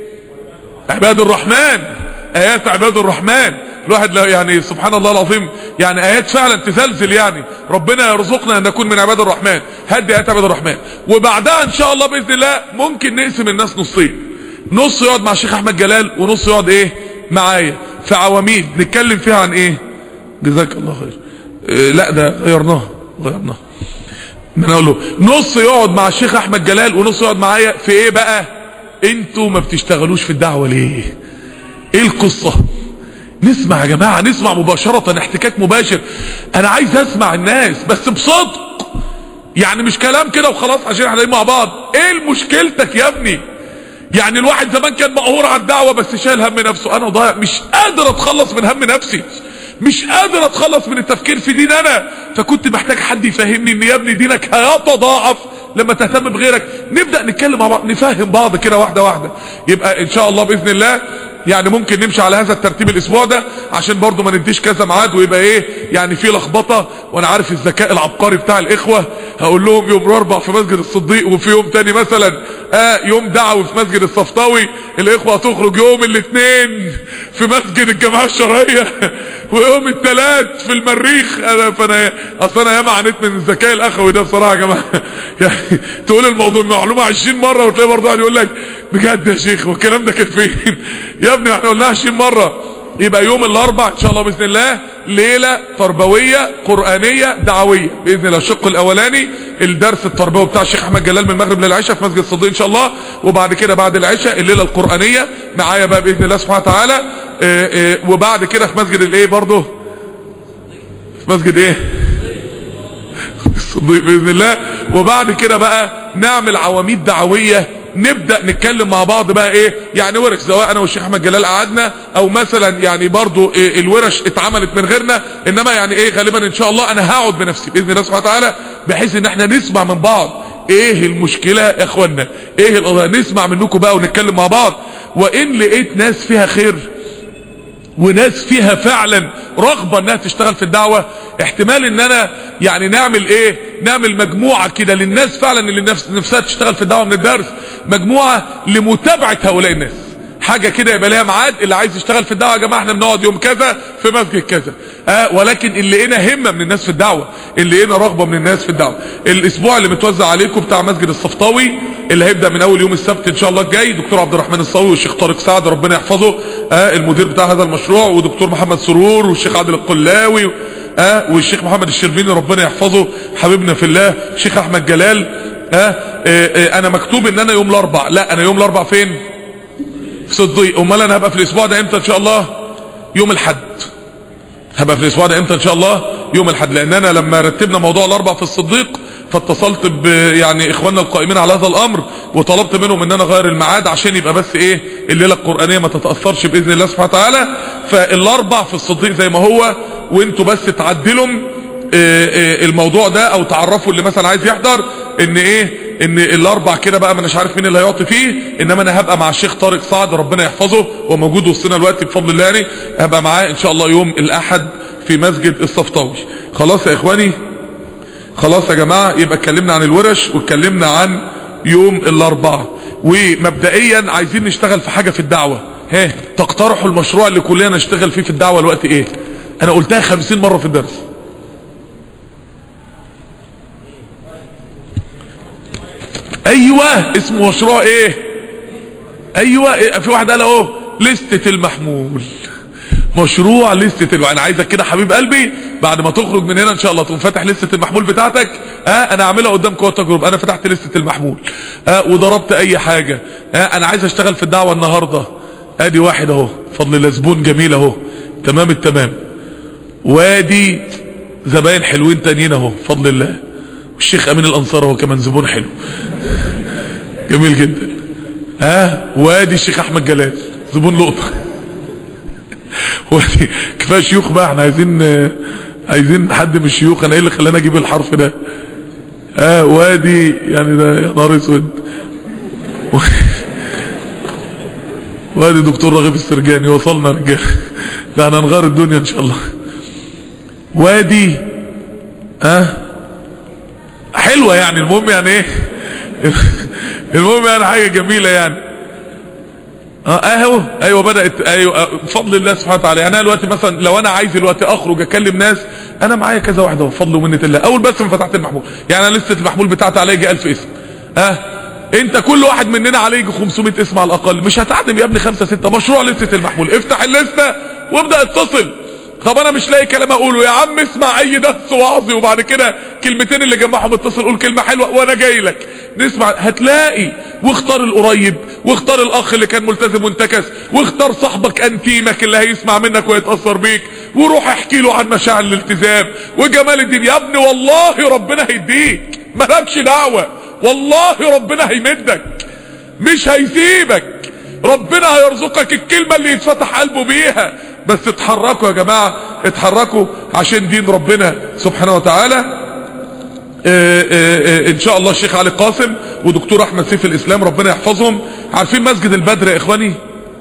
عباد الرحمن، ايات عباد الرحمن. الواحد يعني سبحان الله العظيم يعني ايات فعلا تزلزل، يعني ربنا يرزقنا ان نكون من عباد الرحمن. هدي ايات عباد الرحمن، وبعدها ان شاء الله باذن الله ممكن نقسم الناس نصين، نص يقعد مع الشيخ احمد جلال ونص يقعد ايه معايا في عواميد نتكلم فيها عن ايه. جزاك الله خير. إيه لا ده غيرناه غيرناه من اقول له نص يقعد مع الشيخ احمد جلال ونص يقعد معايا في ايه بقى، انتوا ما بتشتغلوش في الدعوه ليه؟ ايه القصه؟ نسمع يا جماعه، نسمع مباشره، احتكاك مباشر. انا عايز اسمع الناس بس بصدق، يعني مش كلام كده وخلاص عشان احنا مع بعض. ايه مشكلتك يا ابني؟ يعني الواحد زمان كان مقهور على الدعوه بس شايل هم نفسه، انا ضايع مش قادر اتخلص من هم نفسي، مش قادر اتخلص من التفكير في دين انا، فكنت محتاج حد يفهمني ان يا ابني دينك هيتضاعف لما تهتم بغيرك. نبدا نتكلم مع بعض، نفهم بعض كده واحده واحده. يبقى ان شاء الله باذن الله يعني ممكن نمشي على هذا الترتيب الاسبوع ده عشان برضو ما نديش كذا ميعاد ويبقى ايه يعني في لخبطه. وانا عارف الذكاء العبقري بتاع الاخوه، هقول لهم يوم الاربع في مسجد الصديق، وفي يوم تاني مثلا اه يوم دعوي في مسجد الصفطاوي، الاخوه هتخرج يوم الاثنين في مسجد الجماعه الشرعيه، ويوم الثلاث في المريخ. انا فانا اصل انا ياما عانيت من الذكاء الاخوي ده بصراحه يا جماعه. يعني تقول الموضوع المعلومه عشرين مره وتلاقي برضه قاعد يقول لك بجد يا شيخ والكلام ده كان فين يا ابني؟ احنا قلناها عشرين مره. يبقى يوم الاربع ان شاء الله باذن الله ليله تربويه قرانيه دعويه باذن الله. الشق الاولاني الدرس التربوي بتاع الشيخ احمد جلال من المغرب للعشاء في مسجد الصديق ان شاء الله، وبعد كده بعد العشاء الليله القرانيه معايا بقى باذن الله سبحانه وتعالى. اه اه وبعد كده في مسجد الايه برضه، في مسجد ايه الصديق باذن الله. وبعد كده بقى نعمل عواميد دعويه، نبدأ نتكلم مع بعض بقى ايه يعني ورش، سواء انا والشيخ احمد جلال قعدنا او مثلا يعني برضو إيه الورش اتعملت من غيرنا، انما يعني ايه غالبا ان شاء الله انا هقعد بنفسي باذن الله سبحانه وتعالى، بحيث ان احنا نسمع من بعض ايه المشكلة يا اخوانا، ايه القضايا، نسمع منكم بقى ونتكلم مع بعض. وان لقيت ناس فيها خير وناس فيها فعلا رغبة انها تشتغل في الدعوة، احتمال ان انا يعني نعمل ايه، نعمل مجموعة كده للناس فعلا اللي نفس نفسها تشتغل في الدعوة من الدرس، مجموعة لمتابعة هؤلاء الناس، حاجة كده يبقى لها ميعاد. اللي عايز يشتغل في الدعوة يا جماعة احنا بنقعد يوم كذا في مسجد كذا، اه ولكن اللي لقينا همة من الناس في الدعوة، اللي لقينا رغبة من الناس في الدعوة. الاسبوع اللي متوزع عليكم بتاع مسجد الصفطاوي اللي هيبدأ من اول يوم السبت ان شاء الله الجاي، دكتور عبد الرحمن الصاوي والشيخ طارق سعد ربنا يحفظه اه المدير بتاع هذا المشروع، ودكتور محمد سرور والشيخ عادل القلاوي اه والشيخ محمد الشربيني ربنا يحفظه حبيبنا في الله، الشيخ احمد جلال اه, اه, اه انا مكتوب ان انا يوم الاربع، لا انا يوم الاربع فين؟ في صديق. امال انا هبقى في الاسبوع ده امتى ان شاء الله؟ يوم الحد. هبقى في الاسبوع ده امتى ان شاء الله؟ يوم الحد. لان انا لما رتبنا موضوع الاربع في الصديق فاتصلت ب يعني اخواننا القائمين على هذا الامر وطلبت منهم ان انا اغير الميعاد عشان يبقى بس ايه الليله القرانيه ما تتاثرش باذن الله سبحانه وتعالى. فالاربع في الصديق زي ما هو، وانتوا بس تعدلوا الموضوع ده او تعرفوا اللي مثلا عايز يحضر ان ايه ان الاربع كده بقى، ما اناش عارف مين اللي هيعطي فيه، انما انا هبقى مع الشيخ طارق سعد ربنا يحفظه وموجود وسطنا دلوقتي بفضل الله، يعني هبقى معاه ان شاء الله يوم الاحد في مسجد الصفطاوي. خلاص يا اخواني، خلاص يا جماعه، يبقى اتكلمنا عن الورش واتكلمنا عن يوم الاربعاء، ومبدئيا عايزين نشتغل في حاجه في الدعوه. ها تقترحوا المشروع اللي كلنا نشتغل فيه في الدعوه الوقت ايه؟ انا قلتها خمسين مره في الدرس. ايوه اسمه مشروع ايه؟ ايوه إيه؟ في واحد قال اهو لستة المحمول، مشروع لستة الو... انا عايزك كده حبيب قلبي بعد ما تخرج من هنا ان شاء الله تقوم فاتح لستة المحمول بتاعتك. ها آه انا اعملها قدامكم التجربه، انا فتحت لستة المحمول ها آه وضربت اي حاجه. ها آه انا عايز اشتغل في الدعوه النهارده، ادي واحد اهو فضل الله زبون جميل اهو تمام التمام. وادي زباين حلوين تانيين اهو بفضل الله، والشيخ امين الانصار هو كمان زبون حلو جميل جدا. ها وادي الشيخ احمد جلال زبون لقطه وادي كفايه شيوخ بقى، احنا عايزين عايزين حد من الشيوخ. انا ايه اللي خلاني اجيب الحرف ده؟ ها وادي يعني ده يا نهار اسود. وادي دكتور راغب السرجاني وصلنا رجال، ده احنا هنغير الدنيا ان شاء الله. وادي ها حلوه يعني، المهم يعني ايه المهم يعني حاجه جميله يعني. اه اهو ايوه بدات ايوه بفضل الله سبحانه وتعالى. يعني انا دلوقتي مثلا لو انا عايز دلوقتي اخرج اكلم ناس، انا معايا كذا واحده بفضل ومنه الله. اول بس ما فتحت المحمول، يعني انا لسه المحمول بتاعتي عليه يجي ألف اسم. ها أه؟ انت كل واحد مننا عليه يجي خمسمائة اسم على الاقل، مش هتعدم يا ابني خمسة ستة مشروع لسه المحمول. افتح اللسته وابدا اتصل. طب انا مش لاقي كلام اقوله، يا عم اسمع اي درس وعظي وبعد كده كلمتين اللي جمعهم اتصل قول كلمه حلوه وانا جاي لك نسمع. هتلاقي. واختار القريب، واختار الاخ اللي كان ملتزم وانتكس، واختار صاحبك انتيمك اللي هيسمع منك ويتاثر بيك، وروح احكي له عن مشاعر الالتزام وجمال الدين. يا ابني والله ربنا هيديك، مالكش دعوه، والله ربنا هيمدك مش هيسيبك، ربنا هيرزقك الكلمه اللي يتفتح قلبه بيها. بس اتحركوا يا جماعه، اتحركوا عشان دين ربنا سبحانه وتعالى. اه اه اه ان شاء الله الشيخ علي قاسم ودكتور احمد سيف الاسلام ربنا يحفظهم. عارفين مسجد البدر يا اخواني؟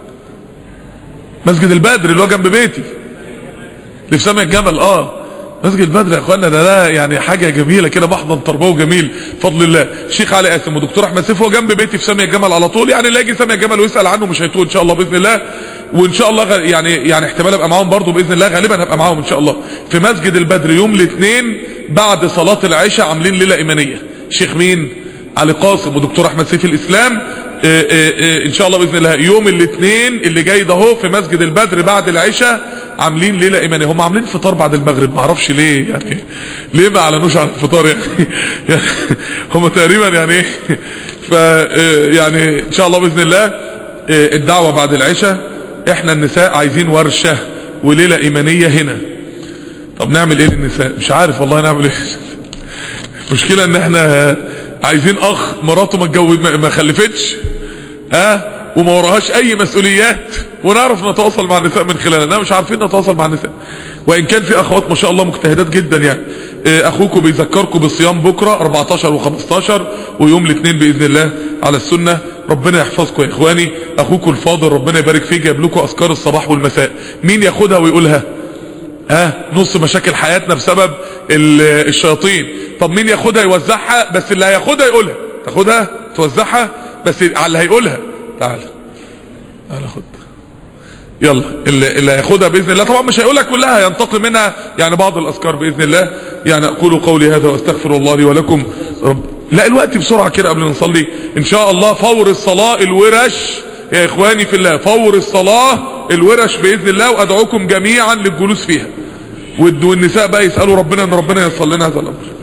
مسجد البدر اللي هو جنب بيتي اللي في سامع الجمل. اه مسجد البدر يا اخوانا ده, ده يعني حاجه جميله كده، محضن تربوي جميل بفضل الله. الشيخ علي قاسم ودكتور احمد سيف هو جنب بيتي في سامع الجمل على طول، يعني اللي يجي سامع الجمل ويسال عنه مش هيتوه ان شاء الله باذن الله. وان شاء الله يعني يعني احتمال ابقى معاهم برضو باذن الله، غالبا هبقى معاهم ان شاء الله في مسجد البدر يوم الاثنين بعد صلاه العشاء. عاملين ليله ايمانيه، الشيخ مين؟ علي قاسم ودكتور احمد سيف الاسلام. اه اه اه ان شاء الله باذن الله يوم الاثنين اللي جاي ده اهو في مسجد البدر بعد العشاء عاملين ليله ايمانيه. هم عاملين فطار بعد المغرب، ما اعرفش ليه يعني، ليه ما اعلنوش عن الفطار يعني, يعني هم تقريبا يعني ايه ف يعني ان شاء الله باذن الله الدعوه بعد العشاء. احنا النساء عايزين ورشه وليله ايمانيه هنا. طب نعمل ايه للنساء؟ مش عارف والله نعمل ايه. المشكله ان احنا عايزين اخ مراته ما اتجوز ما خلفتش ها وما وراهاش اي مسؤوليات، ونعرف نتواصل مع النساء من خلالنا. مش عارفين نتواصل مع النساء، وان كان في اخوات ما شاء الله مجتهدات جدا يعني. اخوكم بيذكركم بالصيام بكره أربعتاشر وخمستاشر ويوم الاثنين باذن الله على السنه. ربنا يحفظكم يا اخواني. اخوكم الفاضل ربنا يبارك فيه جايب لكم اذكار الصباح والمساء. مين ياخدها ويقولها؟ ها أه؟ نص مشاكل حياتنا بسبب الشياطين. طب مين ياخدها يوزعها؟ بس اللي هياخدها يقولها. تاخدها توزعها بس على اللي هيقولها. تعال تعال خد يلا. اللي, اللي هياخدها باذن الله طبعا مش هيقولها كلها، ينتقي منها يعني بعض الاذكار باذن الله. يعني اقول قولي هذا واستغفر الله لي ولكم. رب لا الوقت بسرعه كده قبل ما نصلي ان شاء الله. فور الصلاه الورش يا اخواني في الله، فور الصلاه الورش باذن الله، وادعوكم جميعا للجلوس فيها. والنساء بقى يسالوا ربنا ان ربنا ييسر لنا هذا الامر.